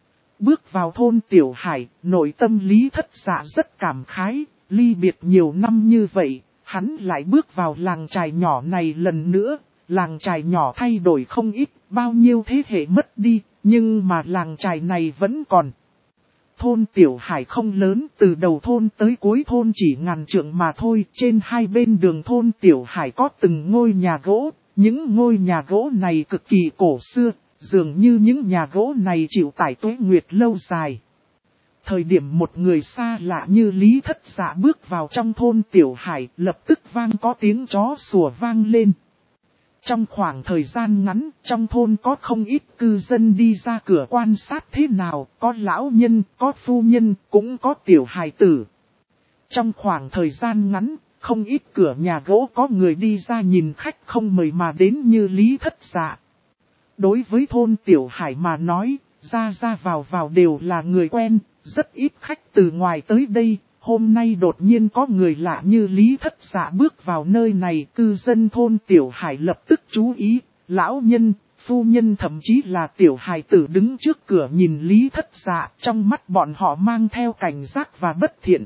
Bước vào thôn Tiểu Hải, nội tâm Lý Thất Dạ rất cảm khái, ly biệt nhiều năm như vậy, hắn lại bước vào làng trài nhỏ này lần nữa, làng trài nhỏ thay đổi không ít, bao nhiêu thế hệ mất đi, nhưng mà làng trài này vẫn còn. Thôn Tiểu Hải không lớn, từ đầu thôn tới cuối thôn chỉ ngàn trượng mà thôi. Trên hai bên đường thôn Tiểu Hải có từng ngôi nhà gỗ. Những ngôi nhà gỗ này cực kỳ cổ xưa, dường như những nhà gỗ này chịu tải tuế nguyệt lâu dài. Thời điểm một người xa lạ như Lý Thất Dạ bước vào trong thôn Tiểu Hải, lập tức vang có tiếng chó sủa vang lên. Trong khoảng thời gian ngắn, trong thôn có không ít cư dân đi ra cửa quan sát thế nào, có lão nhân, có phu nhân, cũng có tiểu hài tử. Trong khoảng thời gian ngắn, không ít cửa nhà gỗ có người đi ra nhìn khách không mời mà đến như Lý Thất Dạ. Đối với thôn Tiểu Hải mà nói, ra vào đều là người quen, rất ít khách từ ngoài tới đây. Hôm nay đột nhiên có người lạ như Lý Thất Dạ bước vào nơi này, cư dân thôn Tiểu Hải lập tức chú ý, lão nhân, phu nhân thậm chí là tiểu hài tử đứng trước cửa nhìn Lý Thất Dạ, trong mắt bọn họ mang theo cảnh giác và bất thiện.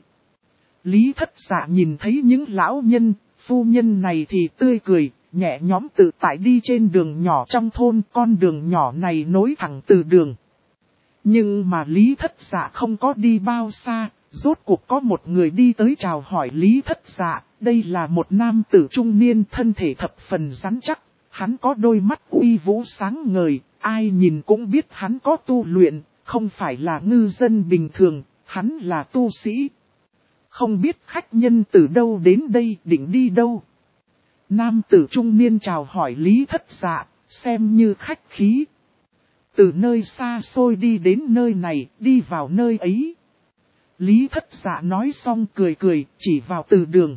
Lý Thất Dạ nhìn thấy những lão nhân, phu nhân này thì tươi cười, nhẹ nhõm tự tại đi trên đường nhỏ trong thôn, con đường nhỏ này nối thẳng từ đường. Nhưng mà Lý Thất Dạ không có đi bao xa. Rốt cuộc có một người đi tới chào hỏi Lý Thất Dạ, đây là một nam tử trung niên thân thể thập phần rắn chắc, hắn có đôi mắt uy vũ sáng ngời, ai nhìn cũng biết hắn có tu luyện, không phải là ngư dân bình thường, hắn là tu sĩ. Không biết khách nhân từ đâu đến đây, định đi đâu. Nam tử trung niên chào hỏi Lý Thất Dạ, xem như khách khí. Từ nơi xa xôi đi đến nơi này, đi vào nơi ấy. Lý Thất Dạ nói xong cười cười, chỉ vào từ đường.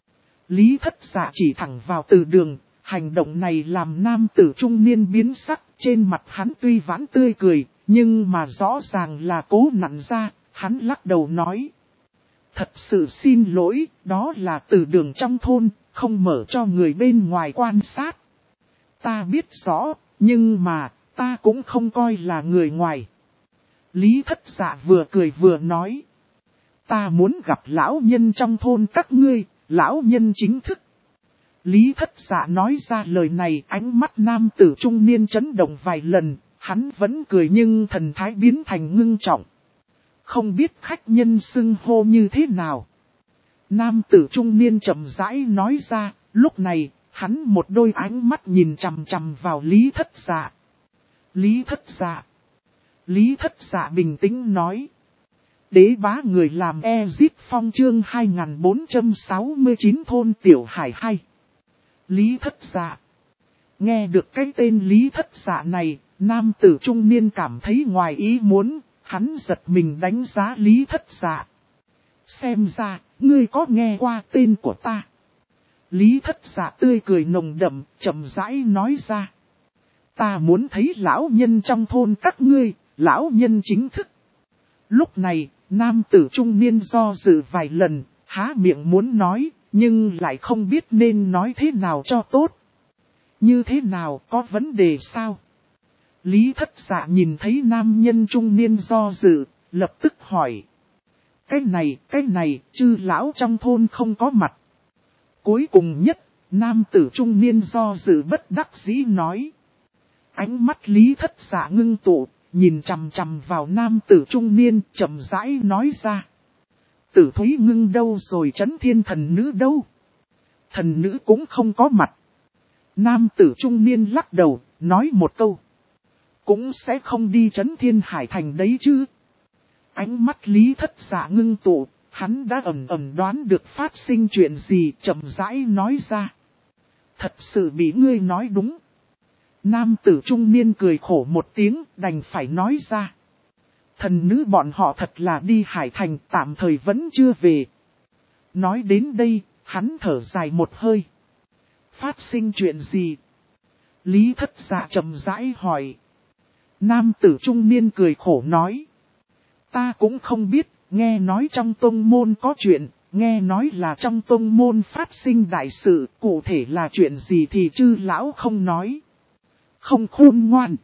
Lý Thất Dạ chỉ thẳng vào từ đường, hành động này làm nam tử trung niên biến sắc, trên mặt hắn tuy vãn tươi cười, nhưng mà rõ ràng là cố nặn ra, hắn lắc đầu nói. Thật sự xin lỗi, đó là từ đường trong thôn, không mở cho người bên ngoài quan sát. Ta biết rõ, nhưng mà, ta cũng không coi là người ngoài. Lý Thất Dạ vừa cười vừa nói. Ta muốn gặp lão nhân trong thôn các ngươi, lão nhân chính thức. Lý Thất Dạ nói ra lời này, ánh mắt nam tử trung niên chấn động vài lần, hắn vẫn cười nhưng thần thái biến thành ngưng trọng. Không biết khách nhân xưng hô như thế nào. Nam tử trung niên chậm rãi nói ra, lúc này, hắn một đôi ánh mắt nhìn chằm chằm vào Lý Thất Dạ. Lý Thất Dạ. Lý Thất Dạ bình tĩnh nói. Đế bá người làm Ezit Phong chương 2469 thôn Tiểu Hải 2. Lý Thất Dạ. Nghe được cái tên Lý Thất Dạ này, nam tử trung niên cảm thấy ngoài ý muốn, hắn giật mình đánh giá Lý Thất Dạ. Xem ra, ngươi có nghe qua tên của ta. Lý Thất Dạ tươi cười nồng đậm, chậm rãi nói ra. Ta muốn thấy lão nhân trong thôn các ngươi, lão nhân chính thức. Lúc này, nam tử trung niên do dự vài lần, há miệng muốn nói, nhưng lại không biết nên nói thế nào cho tốt. Như thế nào, có vấn đề sao? Lý Thất Dạ nhìn thấy nam nhân trung niên do dự, lập tức hỏi. Cái này, chư lão trong thôn không có mặt. Cuối cùng nhất, nam tử trung niên do dự bất đắc dĩ nói. Ánh mắt Lý Thất Dạ ngưng tụ, nhìn chằm chằm vào nam tử trung niên, chậm rãi nói ra. Tử Thúy Ngưng đâu rồi, Trấn Thiên thần nữ đâu? Thần nữ cũng không có mặt. Nam tử trung niên lắc đầu, nói một câu. Cũng sẽ không đi Trấn Thiên Hải Thành đấy chứ. Ánh mắt Lý Thất Dạ ngưng tụ, hắn đã ẩn đoán được phát sinh chuyện gì, chậm rãi nói ra. Thật sự bị ngươi nói đúng. Nam tử trung niên cười khổ một tiếng, đành phải nói ra. Thần nữ bọn họ thật là đi Hải Thành, tạm thời vẫn chưa về. Nói đến đây, hắn thở dài một hơi. Phát sinh chuyện gì? Lý Thất Dạ chậm rãi hỏi. Nam tử trung niên cười khổ nói. Ta cũng không biết, nghe nói trong tông môn có chuyện, nghe nói là trong tông môn phát sinh đại sự, cụ thể là chuyện gì thì chư lão không nói. Không khôn ngoan.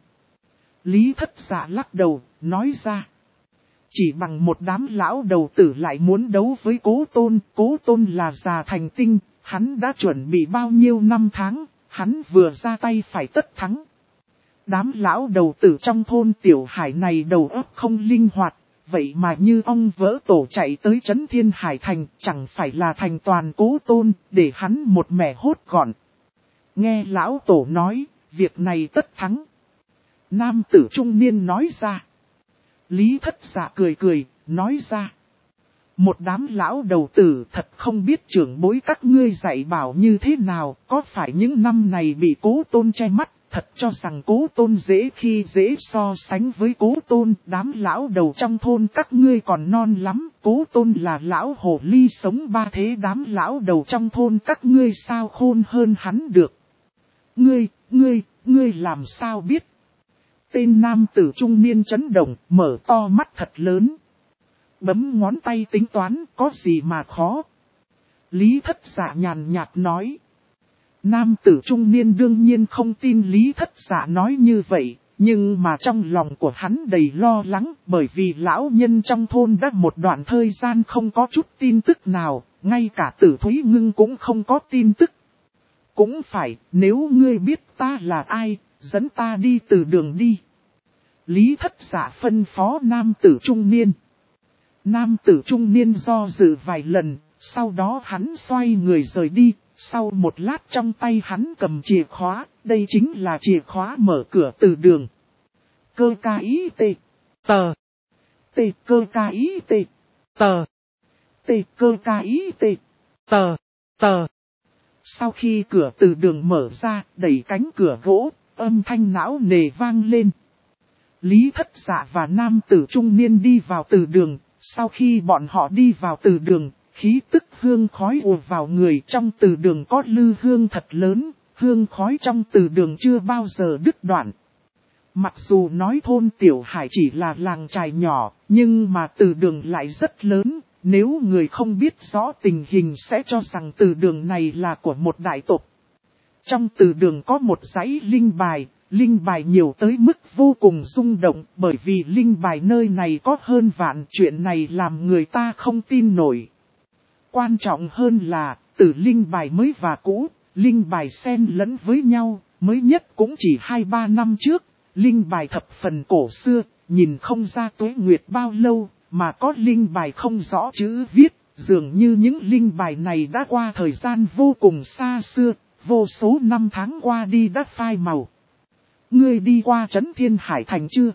Lý Thất Dạ lắc đầu, nói ra. Chỉ bằng một đám lão đầu tử lại muốn đấu với Cố Tôn là già thành tinh, hắn đã chuẩn bị bao nhiêu năm tháng, hắn vừa ra tay phải tất thắng. Đám lão đầu tử trong thôn Tiểu Hải này đầu óc không linh hoạt, vậy mà như ong vỡ tổ chạy tới Trấn Thiên Hải Thành, chẳng phải là thành toàn Cố Tôn, để hắn một mẻ hốt gọn. Nghe lão tổ nói, việc này tất thắng. Nam tử trung niên nói ra. Lý Thất Dạ cười cười, nói ra. Một đám lão đầu tử thật không biết trưởng bối các ngươi dạy bảo như thế nào, có phải những năm này bị Cố Tôn che mắt, thật cho rằng Cố Tôn dễ khi dễ so sánh với Cố Tôn, đám lão đầu trong thôn các ngươi còn non lắm, Cố Tôn là lão hồ ly sống ba thế, đám lão đầu trong thôn các ngươi sao khôn hơn hắn được. Ngươi làm sao biết? Tên nam tử trung niên chấn động, mở to mắt thật lớn. Bấm ngón tay tính toán, có gì mà khó. Lý Thất Dạ nhàn nhạt nói. Nam tử trung niên đương nhiên không tin Lý Thất Dạ nói như vậy, nhưng mà trong lòng của hắn đầy lo lắng, bởi vì lão nhân trong thôn đã một đoạn thời gian không có chút tin tức nào, ngay cả Tử Thúy Ngưng cũng không có tin tức. Cũng phải, nếu ngươi biết ta là ai, dẫn ta đi từ đường đi. Lý Thất Dạ phân phó nam tử trung niên. Nam tử trung niên do dự vài lần, sau đó hắn xoay người rời đi, sau một lát trong tay hắn cầm chìa khóa, đây chính là chìa khóa mở cửa từ đường. Cơ ca ý tê, tờ, tê cơ ca ý tê, tờ, tê cơ ca ý tê, tờ, tờ. Sau khi cửa từ đường mở ra, đẩy cánh cửa gỗ, âm thanh não nề vang lên. Lý Thất Dạ và nam tử trung niên đi vào từ đường, sau khi bọn họ đi vào từ đường, khí tức hương khói ùa vào người, trong từ đường có lư hương thật lớn, hương khói trong từ đường chưa bao giờ đứt đoạn. Mặc dù nói thôn Tiểu Hải chỉ là làng trài nhỏ, nhưng mà từ đường lại rất lớn, nếu người không biết rõ tình hình sẽ cho rằng từ đường này là của một đại tộc. Trong từ đường có một dãy linh bài nhiều tới mức vô cùng rung động, bởi vì linh bài nơi này có hơn vạn, chuyện này làm người ta không tin nổi. Quan trọng hơn là, từ linh bài mới và cũ, linh bài xen lẫn với nhau, mới nhất cũng chỉ 2-3 năm trước, linh bài thập phần cổ xưa, nhìn không ra tuế nguyệt bao lâu, mà có linh bài không rõ chữ viết, dường như những linh bài này đã qua thời gian vô cùng xa xưa, vô số năm tháng qua đi đã phai màu. Ngươi đi qua Trấn Thiên Hải Thành chưa?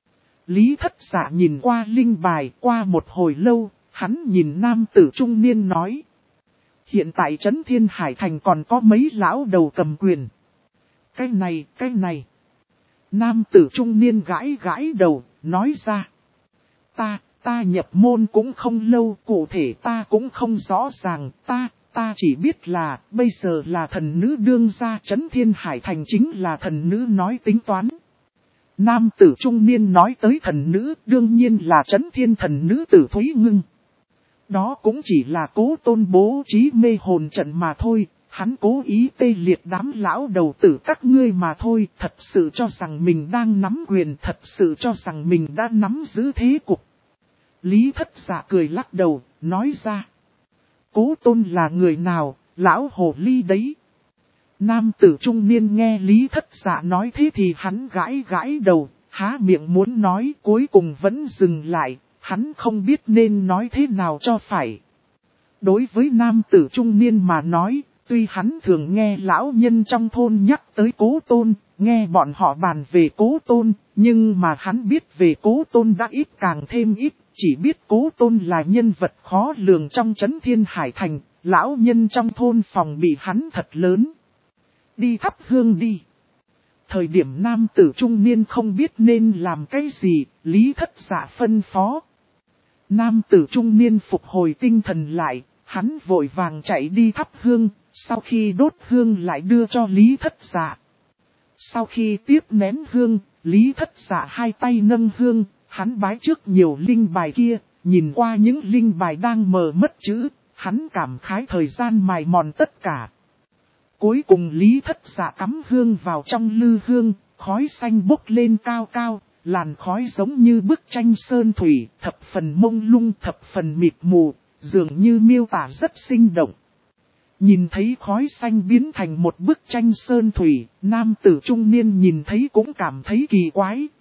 Lý Thất Dạ nhìn qua linh bài, qua một hồi lâu, hắn nhìn nam tử trung niên nói. Hiện tại Trấn Thiên Hải Thành còn có mấy lão đầu cầm quyền. Cái này. Nam tử trung niên gãi đầu, nói ra. Ta nhập môn cũng không lâu, cụ thể ta cũng không rõ ràng, ta chỉ biết là, bây giờ là thần nữ đương gia, Trấn Thiên Hải Thành chính là thần nữ nói tính toán. Nam tử trung niên nói tới thần nữ, đương nhiên là Trấn Thiên thần nữ Tử Thúy Ngưng. Đó cũng chỉ là Cố Tôn bố trí mê hồn trận mà thôi, hắn cố ý tê liệt đám lão đầu tử các ngươi mà thôi, thật sự cho rằng mình đang nắm quyền, thật sự cho rằng mình đã nắm giữ thế cục. Lý Thất Dạ cười lắc đầu, nói ra. Cố Tôn là người nào, lão hồ ly đấy. Nam tử trung niên nghe Lý Thất Dạ nói thế thì hắn gãi đầu, há miệng muốn nói, cuối cùng vẫn dừng lại, hắn không biết nên nói thế nào cho phải. Đối với nam tử trung niên mà nói, tuy hắn thường nghe lão nhân trong thôn nhắc tới Cố Tôn, nghe bọn họ bàn về Cố Tôn, nhưng mà hắn biết về Cố Tôn đã ít càng thêm ít, chỉ biết Cố Tôn là nhân vật khó lường trong Trấn Thiên Hải Thành, lão nhân trong thôn phòng bị hắn thật lớn. Đi thắp hương đi. Thời điểm nam tử trung niên không biết nên làm cái gì, Lý Thất Dạ phân phó. Nam tử trung niên phục hồi tinh thần lại, hắn vội vàng chạy đi thắp hương, sau khi đốt hương lại đưa cho Lý Thất Dạ. Sau khi tiếp nén hương, Lý Thất Dạ hai tay nâng hương, hắn bái trước nhiều linh bài kia, nhìn qua những linh bài đang mờ mất chữ, hắn cảm khái thời gian mài mòn tất cả. Cuối cùng Lý Thất Dạ cắm hương vào trong lư hương, khói xanh bốc lên cao cao, làn khói giống như bức tranh sơn thủy, thập phần mông lung, thập phần mịt mù, dường như miêu tả rất sinh động. Nhìn thấy khói xanh biến thành một bức tranh sơn thủy, nam tử trung niên nhìn thấy cũng cảm thấy kỳ quái,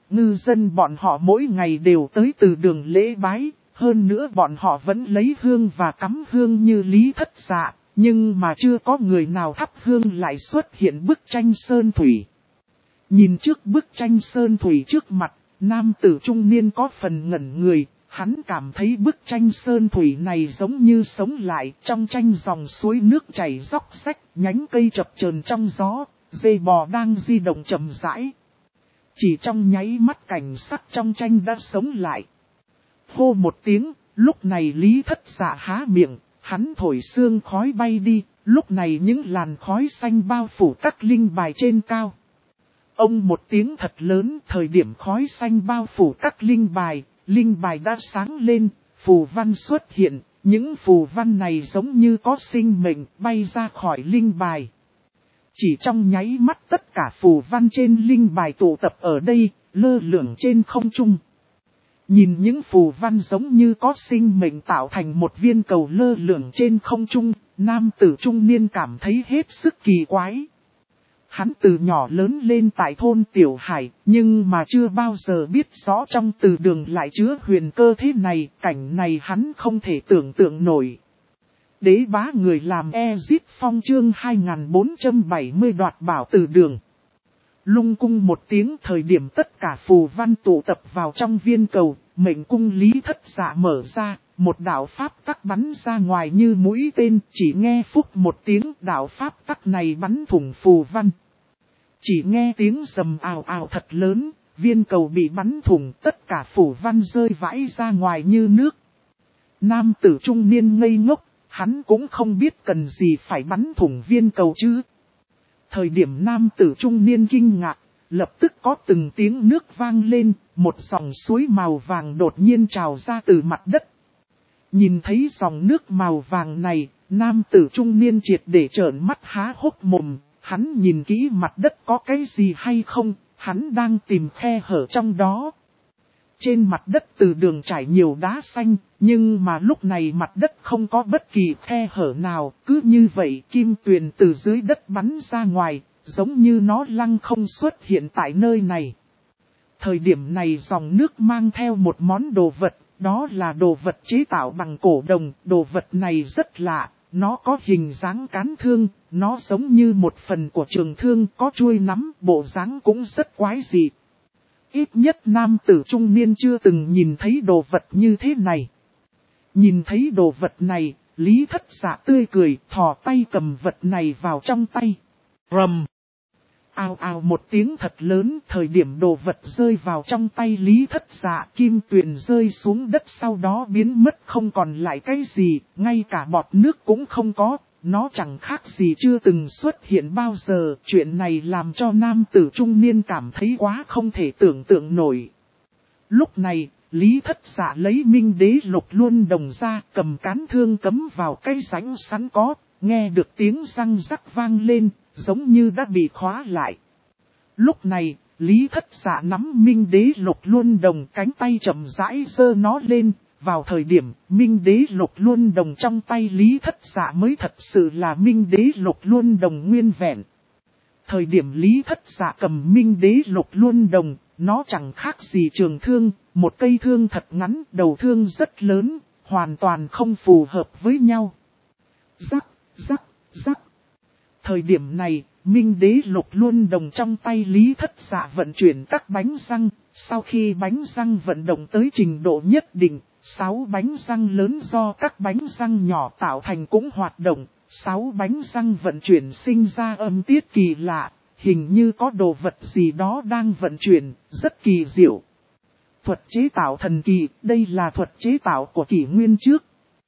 ngư dân bọn họ mỗi ngày đều tới từ đường lễ bái, hơn nữa bọn họ vẫn lấy hương và cắm hương như Lý Thất Dạ, nhưng mà chưa có người nào thắp hương lại xuất hiện bức tranh sơn thủy. Nhìn trước bức tranh sơn thủy trước mặt, nam tử trung niên có phần ngẩn người, hắn cảm thấy bức tranh sơn thủy này giống như sống lại, trong tranh dòng suối nước chảy róc rách, nhánh cây chập chờn trong gió, dê bò đang di động chậm rãi. Chỉ trong nháy mắt cảnh sắc trong tranh đã sống lại. Hô một tiếng, lúc này Lý Thất Dạ há miệng, hắn thổi sương khói bay đi, lúc này những làn khói xanh bao phủ các linh bài trên cao. Ông một tiếng thật lớn, thời điểm khói xanh bao phủ các linh bài đã sáng lên, phù văn xuất hiện, những phù văn này giống như có sinh mệnh bay ra khỏi linh bài. Chỉ trong nháy mắt tất cả phù văn trên linh bài tụ tập ở đây, lơ lửng trên không trung. Nhìn những phù văn giống như có sinh mệnh tạo thành một viên cầu lơ lửng trên không trung, nam tử trung niên cảm thấy hết sức kỳ quái. Hắn từ nhỏ lớn lên tại thôn Tiểu Hải, nhưng mà chưa bao giờ biết rõ trong từ đường lại chứa huyền cơ thế này, cảnh này hắn không thể tưởng tượng nổi. Đế bá người làm Ezit Phong chương 2470 đoạt bảo từ đường. Lung cung một tiếng thời điểm tất cả phù văn tụ tập vào trong viên cầu, mệnh cung Lý Thất Dạ mở ra, một đạo pháp tắc bắn ra ngoài như mũi tên, chỉ nghe phúc một tiếng đạo pháp tắc này bắn thủng phù văn. Chỉ nghe tiếng rầm ào ào thật lớn, viên cầu bị bắn thủng, tất cả phù văn rơi vãi ra ngoài như nước. Nam tử trung niên ngây ngốc, hắn cũng không biết cần gì phải bắn thủng viên cầu chứ. Thời điểm nam tử trung niên kinh ngạc, lập tức có từng tiếng nước vang lên, một dòng suối màu vàng đột nhiên trào ra từ mặt đất. Nhìn thấy dòng nước màu vàng này, nam tử trung niên triệt để trợn mắt há hốc mồm, hắn nhìn kỹ mặt đất có cái gì hay không, hắn đang tìm khe hở trong đó. Trên mặt đất từ đường trải nhiều đá xanh, nhưng mà lúc này mặt đất không có bất kỳ khe hở nào, cứ như vậy kim tuyền từ dưới đất bắn ra ngoài, giống như nó lăng không xuất hiện tại nơi này. Thời điểm này dòng nước mang theo một món đồ vật, đó là đồ vật chế tạo bằng cổ đồng, đồ vật này rất lạ, nó có hình dáng cán thương, nó giống như một phần của trường thương có chuôi nắm, bộ dáng cũng rất quái dị. Ít nhất nam tử trung niên chưa từng nhìn thấy đồ vật như thế này. Nhìn thấy đồ vật này, Lý Thất Dạ tươi cười, thò tay cầm vật này vào trong tay. Rầm! Ào ào một tiếng thật lớn, thời điểm đồ vật rơi vào trong tay Lý Thất Dạ, kim tuyền rơi xuống đất sau đó biến mất không còn lại cái gì, ngay cả bọt nước cũng không có. Nó chẳng khác gì chưa từng xuất hiện bao giờ, chuyện này làm cho nam tử trung niên cảm thấy quá không thể tưởng tượng nổi. Lúc này, Lý Thất Dạ lấy Minh Đế Lục Luân Đồng ra, cầm cán thương cấm vào cái rãnh sẵn có, nghe được tiếng răng rắc vang lên, giống như đã bị khóa lại. Lúc này, Lý Thất Dạ nắm Minh Đế Lục Luân Đồng, cánh tay chậm rãi giơ nó lên. Vào thời điểm Minh Đế Lục Luân Đồng trong tay Lý Thất Dạ mới thật sự là Minh Đế Lục Luân Đồng nguyên vẹn. Thời điểm Lý Thất Dạ cầm Minh Đế Lục Luân Đồng, nó chẳng khác gì trường thương, một cây thương thật ngắn, đầu thương rất lớn, hoàn toàn không phù hợp với nhau. Rắc, rắc, rắc. Thời điểm này, Minh Đế Lục Luân Đồng trong tay Lý Thất Dạ vận chuyển các bánh răng, sau khi bánh răng vận động tới trình độ nhất định, 6 bánh răng lớn do các bánh răng nhỏ tạo thành cũng hoạt động, 6 bánh răng vận chuyển sinh ra âm tiết kỳ lạ, hình như có đồ vật gì đó đang vận chuyển, rất kỳ diệu. Thuật chế tạo thần kỳ, đây là thuật chế tạo của kỷ nguyên trước.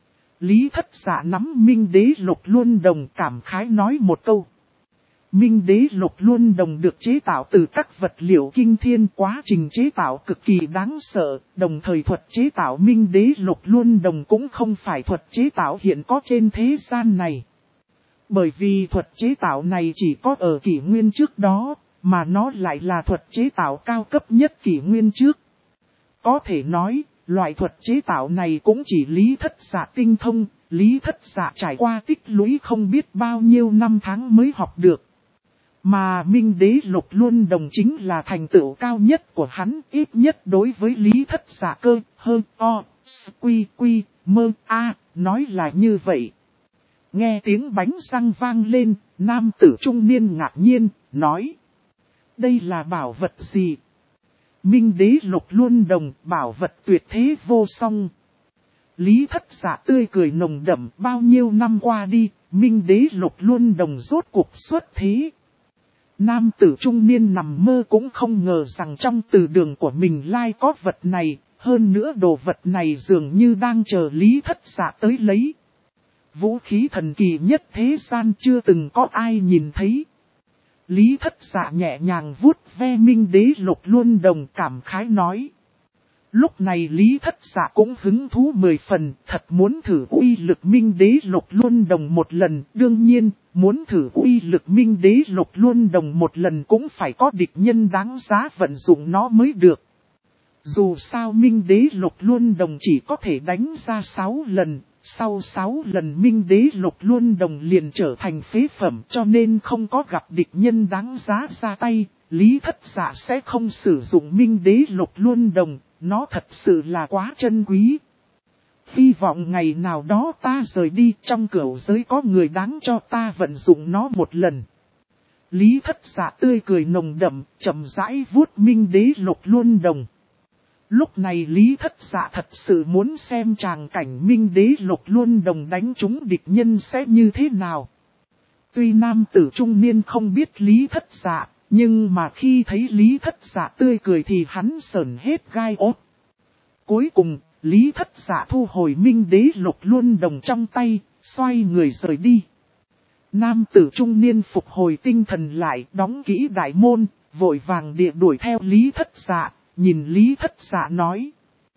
Lý Thất Dạ nắm Minh Đế Lục Luân Đồng cảm khái nói một câu. Minh Đế Lục Luân Đồng được chế tạo từ các vật liệu kinh thiên, quá trình chế tạo cực kỳ đáng sợ, đồng thời thuật chế tạo Minh Đế Lục Luân Đồng cũng không phải thuật chế tạo hiện có trên thế gian này. Bởi vì thuật chế tạo này chỉ có ở kỷ nguyên trước đó, mà nó lại là thuật chế tạo cao cấp nhất kỷ nguyên trước. Có thể nói, loại thuật chế tạo này cũng chỉ Lý Thất Dạ tinh thông, Lý Thất Dạ trải qua tích lũy không biết bao nhiêu năm tháng mới học được. Mà Minh Đế Lục Luân Đồng chính là thành tựu cao nhất của hắn, ít nhất đối với Lý Thất Dạ cơ, hơn, o, quy, quy, mơ, a, nói là như vậy. Nghe tiếng bánh răng vang lên, nam tử trung niên ngạc nhiên, nói. Đây là bảo vật gì? Minh Đế Lục Luân Đồng, bảo vật tuyệt thế vô song. Lý Thất Dạ tươi cười nồng đậm, bao nhiêu năm qua đi, Minh Đế Lục Luân Đồng rốt cuộc xuất thế. Nam tử trung niên nằm mơ cũng không ngờ rằng trong từ đường của mình lai có vật này, hơn nữa đồ vật này dường như đang chờ Lý Thất Dạ tới lấy. Vũ khí thần kỳ nhất thế gian chưa từng có ai nhìn thấy. Lý Thất Dạ nhẹ nhàng vuốt ve Minh Đế Lục Luân Đồng, cảm khái nói. Lúc này Lý Thất Dạ cũng hứng thú 10 phần, thật muốn thử uy lực Minh Đế Lục Luân Đồng một lần. Đương nhiên, muốn thử uy lực Minh Đế Lục Luân Đồng một lần cũng phải có địch nhân đáng giá vận dụng nó mới được. Dù sao Minh Đế Lục Luân Đồng chỉ có thể đánh ra 6 lần, sau 6 lần Minh Đế Lục Luân Đồng liền trở thành phế phẩm, cho nên không có gặp địch nhân đáng giá ra tay, Lý Thất Dạ sẽ không sử dụng Minh Đế Lục Luân Đồng, nó thật sự là quá chân quý. Hy vọng ngày nào đó ta rời đi, trong cửu giới có người đáng cho ta vận dụng nó một lần. Lý Thất Dạ tươi cười nồng đậm, chậm rãi vuốt Minh Đế Lục Luân Đồng. Lúc này Lý Thất Dạ thật sự muốn xem tràng cảnh Minh Đế Lục Luân Đồng đánh trúng địch nhân sẽ như thế nào. Tuy nam tử trung niên không biết Lý Thất Dạ, nhưng mà khi thấy Lý Thất Dạ tươi cười thì hắn sởn hết gai ốt. Cuối cùng, Lý Thất Dạ thu hồi Minh Đế Lục Luân Đồng trong tay, xoay người rời đi. Nam tử trung niên phục hồi tinh thần lại, đóng kỹ đại môn, vội vàng địa đuổi theo Lý Thất Dạ. Nhìn Lý Thất Dạ nói.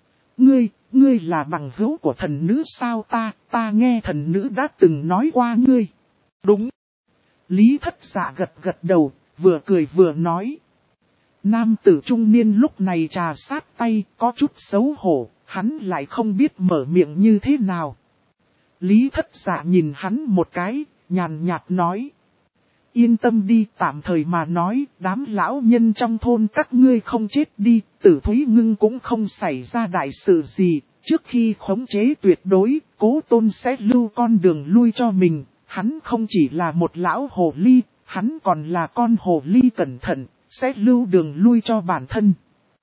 Ngươi là bằng hữu của thần nữ sao? Ta nghe thần nữ đã từng nói qua ngươi. Đúng. Lý Thất Dạ gật đầu, vừa cười vừa nói. Nam tử trung niên lúc này trà sát tay, có chút xấu hổ, hắn lại không biết mở miệng như thế nào. Lý Thất Dạ nhìn hắn một cái, nhàn nhạt nói. Yên tâm đi, tạm thời mà nói, đám lão nhân trong thôn các ngươi không chết đi, Tử Thúy Ngưng cũng không xảy ra đại sự gì. Trước khi khống chế tuyệt đối, Cố Tôn sẽ lưu con đường lui cho mình. Hắn không chỉ là một lão hồ ly, hắn còn là con hồ ly cẩn thận, sẽ lưu đường lui cho bản thân.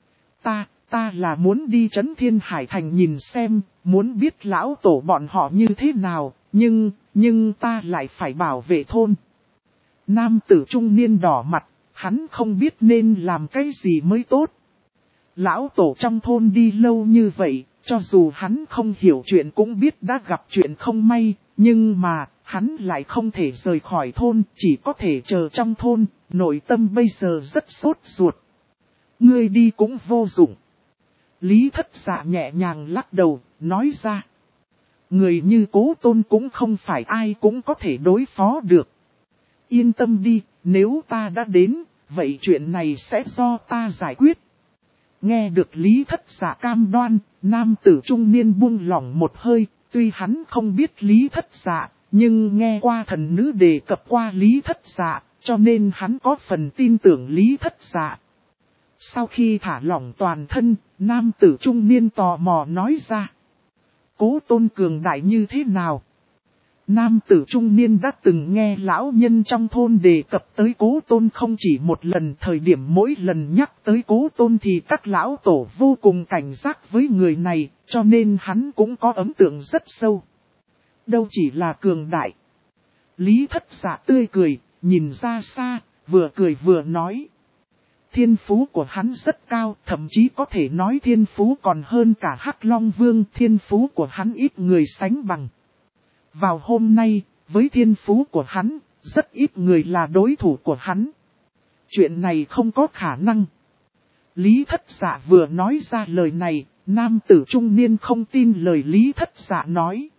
Ta là muốn đi Trấn Thiên Hải Thành nhìn xem, muốn biết lão tổ bọn họ như thế nào, nhưng ta lại phải bảo vệ thôn. Nam tử trung niên đỏ mặt, hắn không biết nên làm cái gì mới tốt. Lão tổ trong thôn đi lâu như vậy, cho dù hắn không hiểu chuyện cũng biết đã gặp chuyện không may, nhưng mà, hắn lại không thể rời khỏi thôn, chỉ có thể chờ trong thôn, nội tâm bây giờ rất sốt ruột. Ngươi đi cũng vô dụng. Lý Thất Dạ nhẹ nhàng lắc đầu, nói ra. Người như Cố Tôn cũng không phải ai cũng có thể đối phó được. Yên tâm đi, nếu ta đã đến, vậy chuyện này sẽ do ta giải quyết. Nghe được Lý Thất Dạ cam đoan, nam tử trung niên buông lỏng một hơi, tuy hắn không biết Lý Thất Dạ, nhưng nghe qua thần nữ đề cập qua Lý Thất Dạ, cho nên hắn có phần tin tưởng Lý Thất Dạ. Sau khi thả lỏng toàn thân, nam tử trung niên tò mò nói ra. Cố Tôn cường đại như thế nào? Nam tử trung niên đã từng nghe lão nhân trong thôn đề cập tới Cố Tôn không chỉ một lần, thời điểm mỗi lần nhắc tới Cố Tôn thì các lão tổ vô cùng cảnh giác với người này, cho nên hắn cũng có ấn tượng rất sâu. Đâu chỉ là cường đại. Lý Thất Dạ tươi cười, nhìn ra xa, vừa cười vừa nói. Thiên phú của hắn rất cao, thậm chí có thể nói thiên phú còn hơn cả Hắc Long Vương, thiên phú của hắn ít người sánh bằng. Vào hôm nay, với thiên phú của hắn, rất ít người là đối thủ của hắn. Chuyện này không có khả năng. Lý Thất Dạ vừa nói ra lời này, nam tử trung niên không tin lời Lý Thất Dạ nói.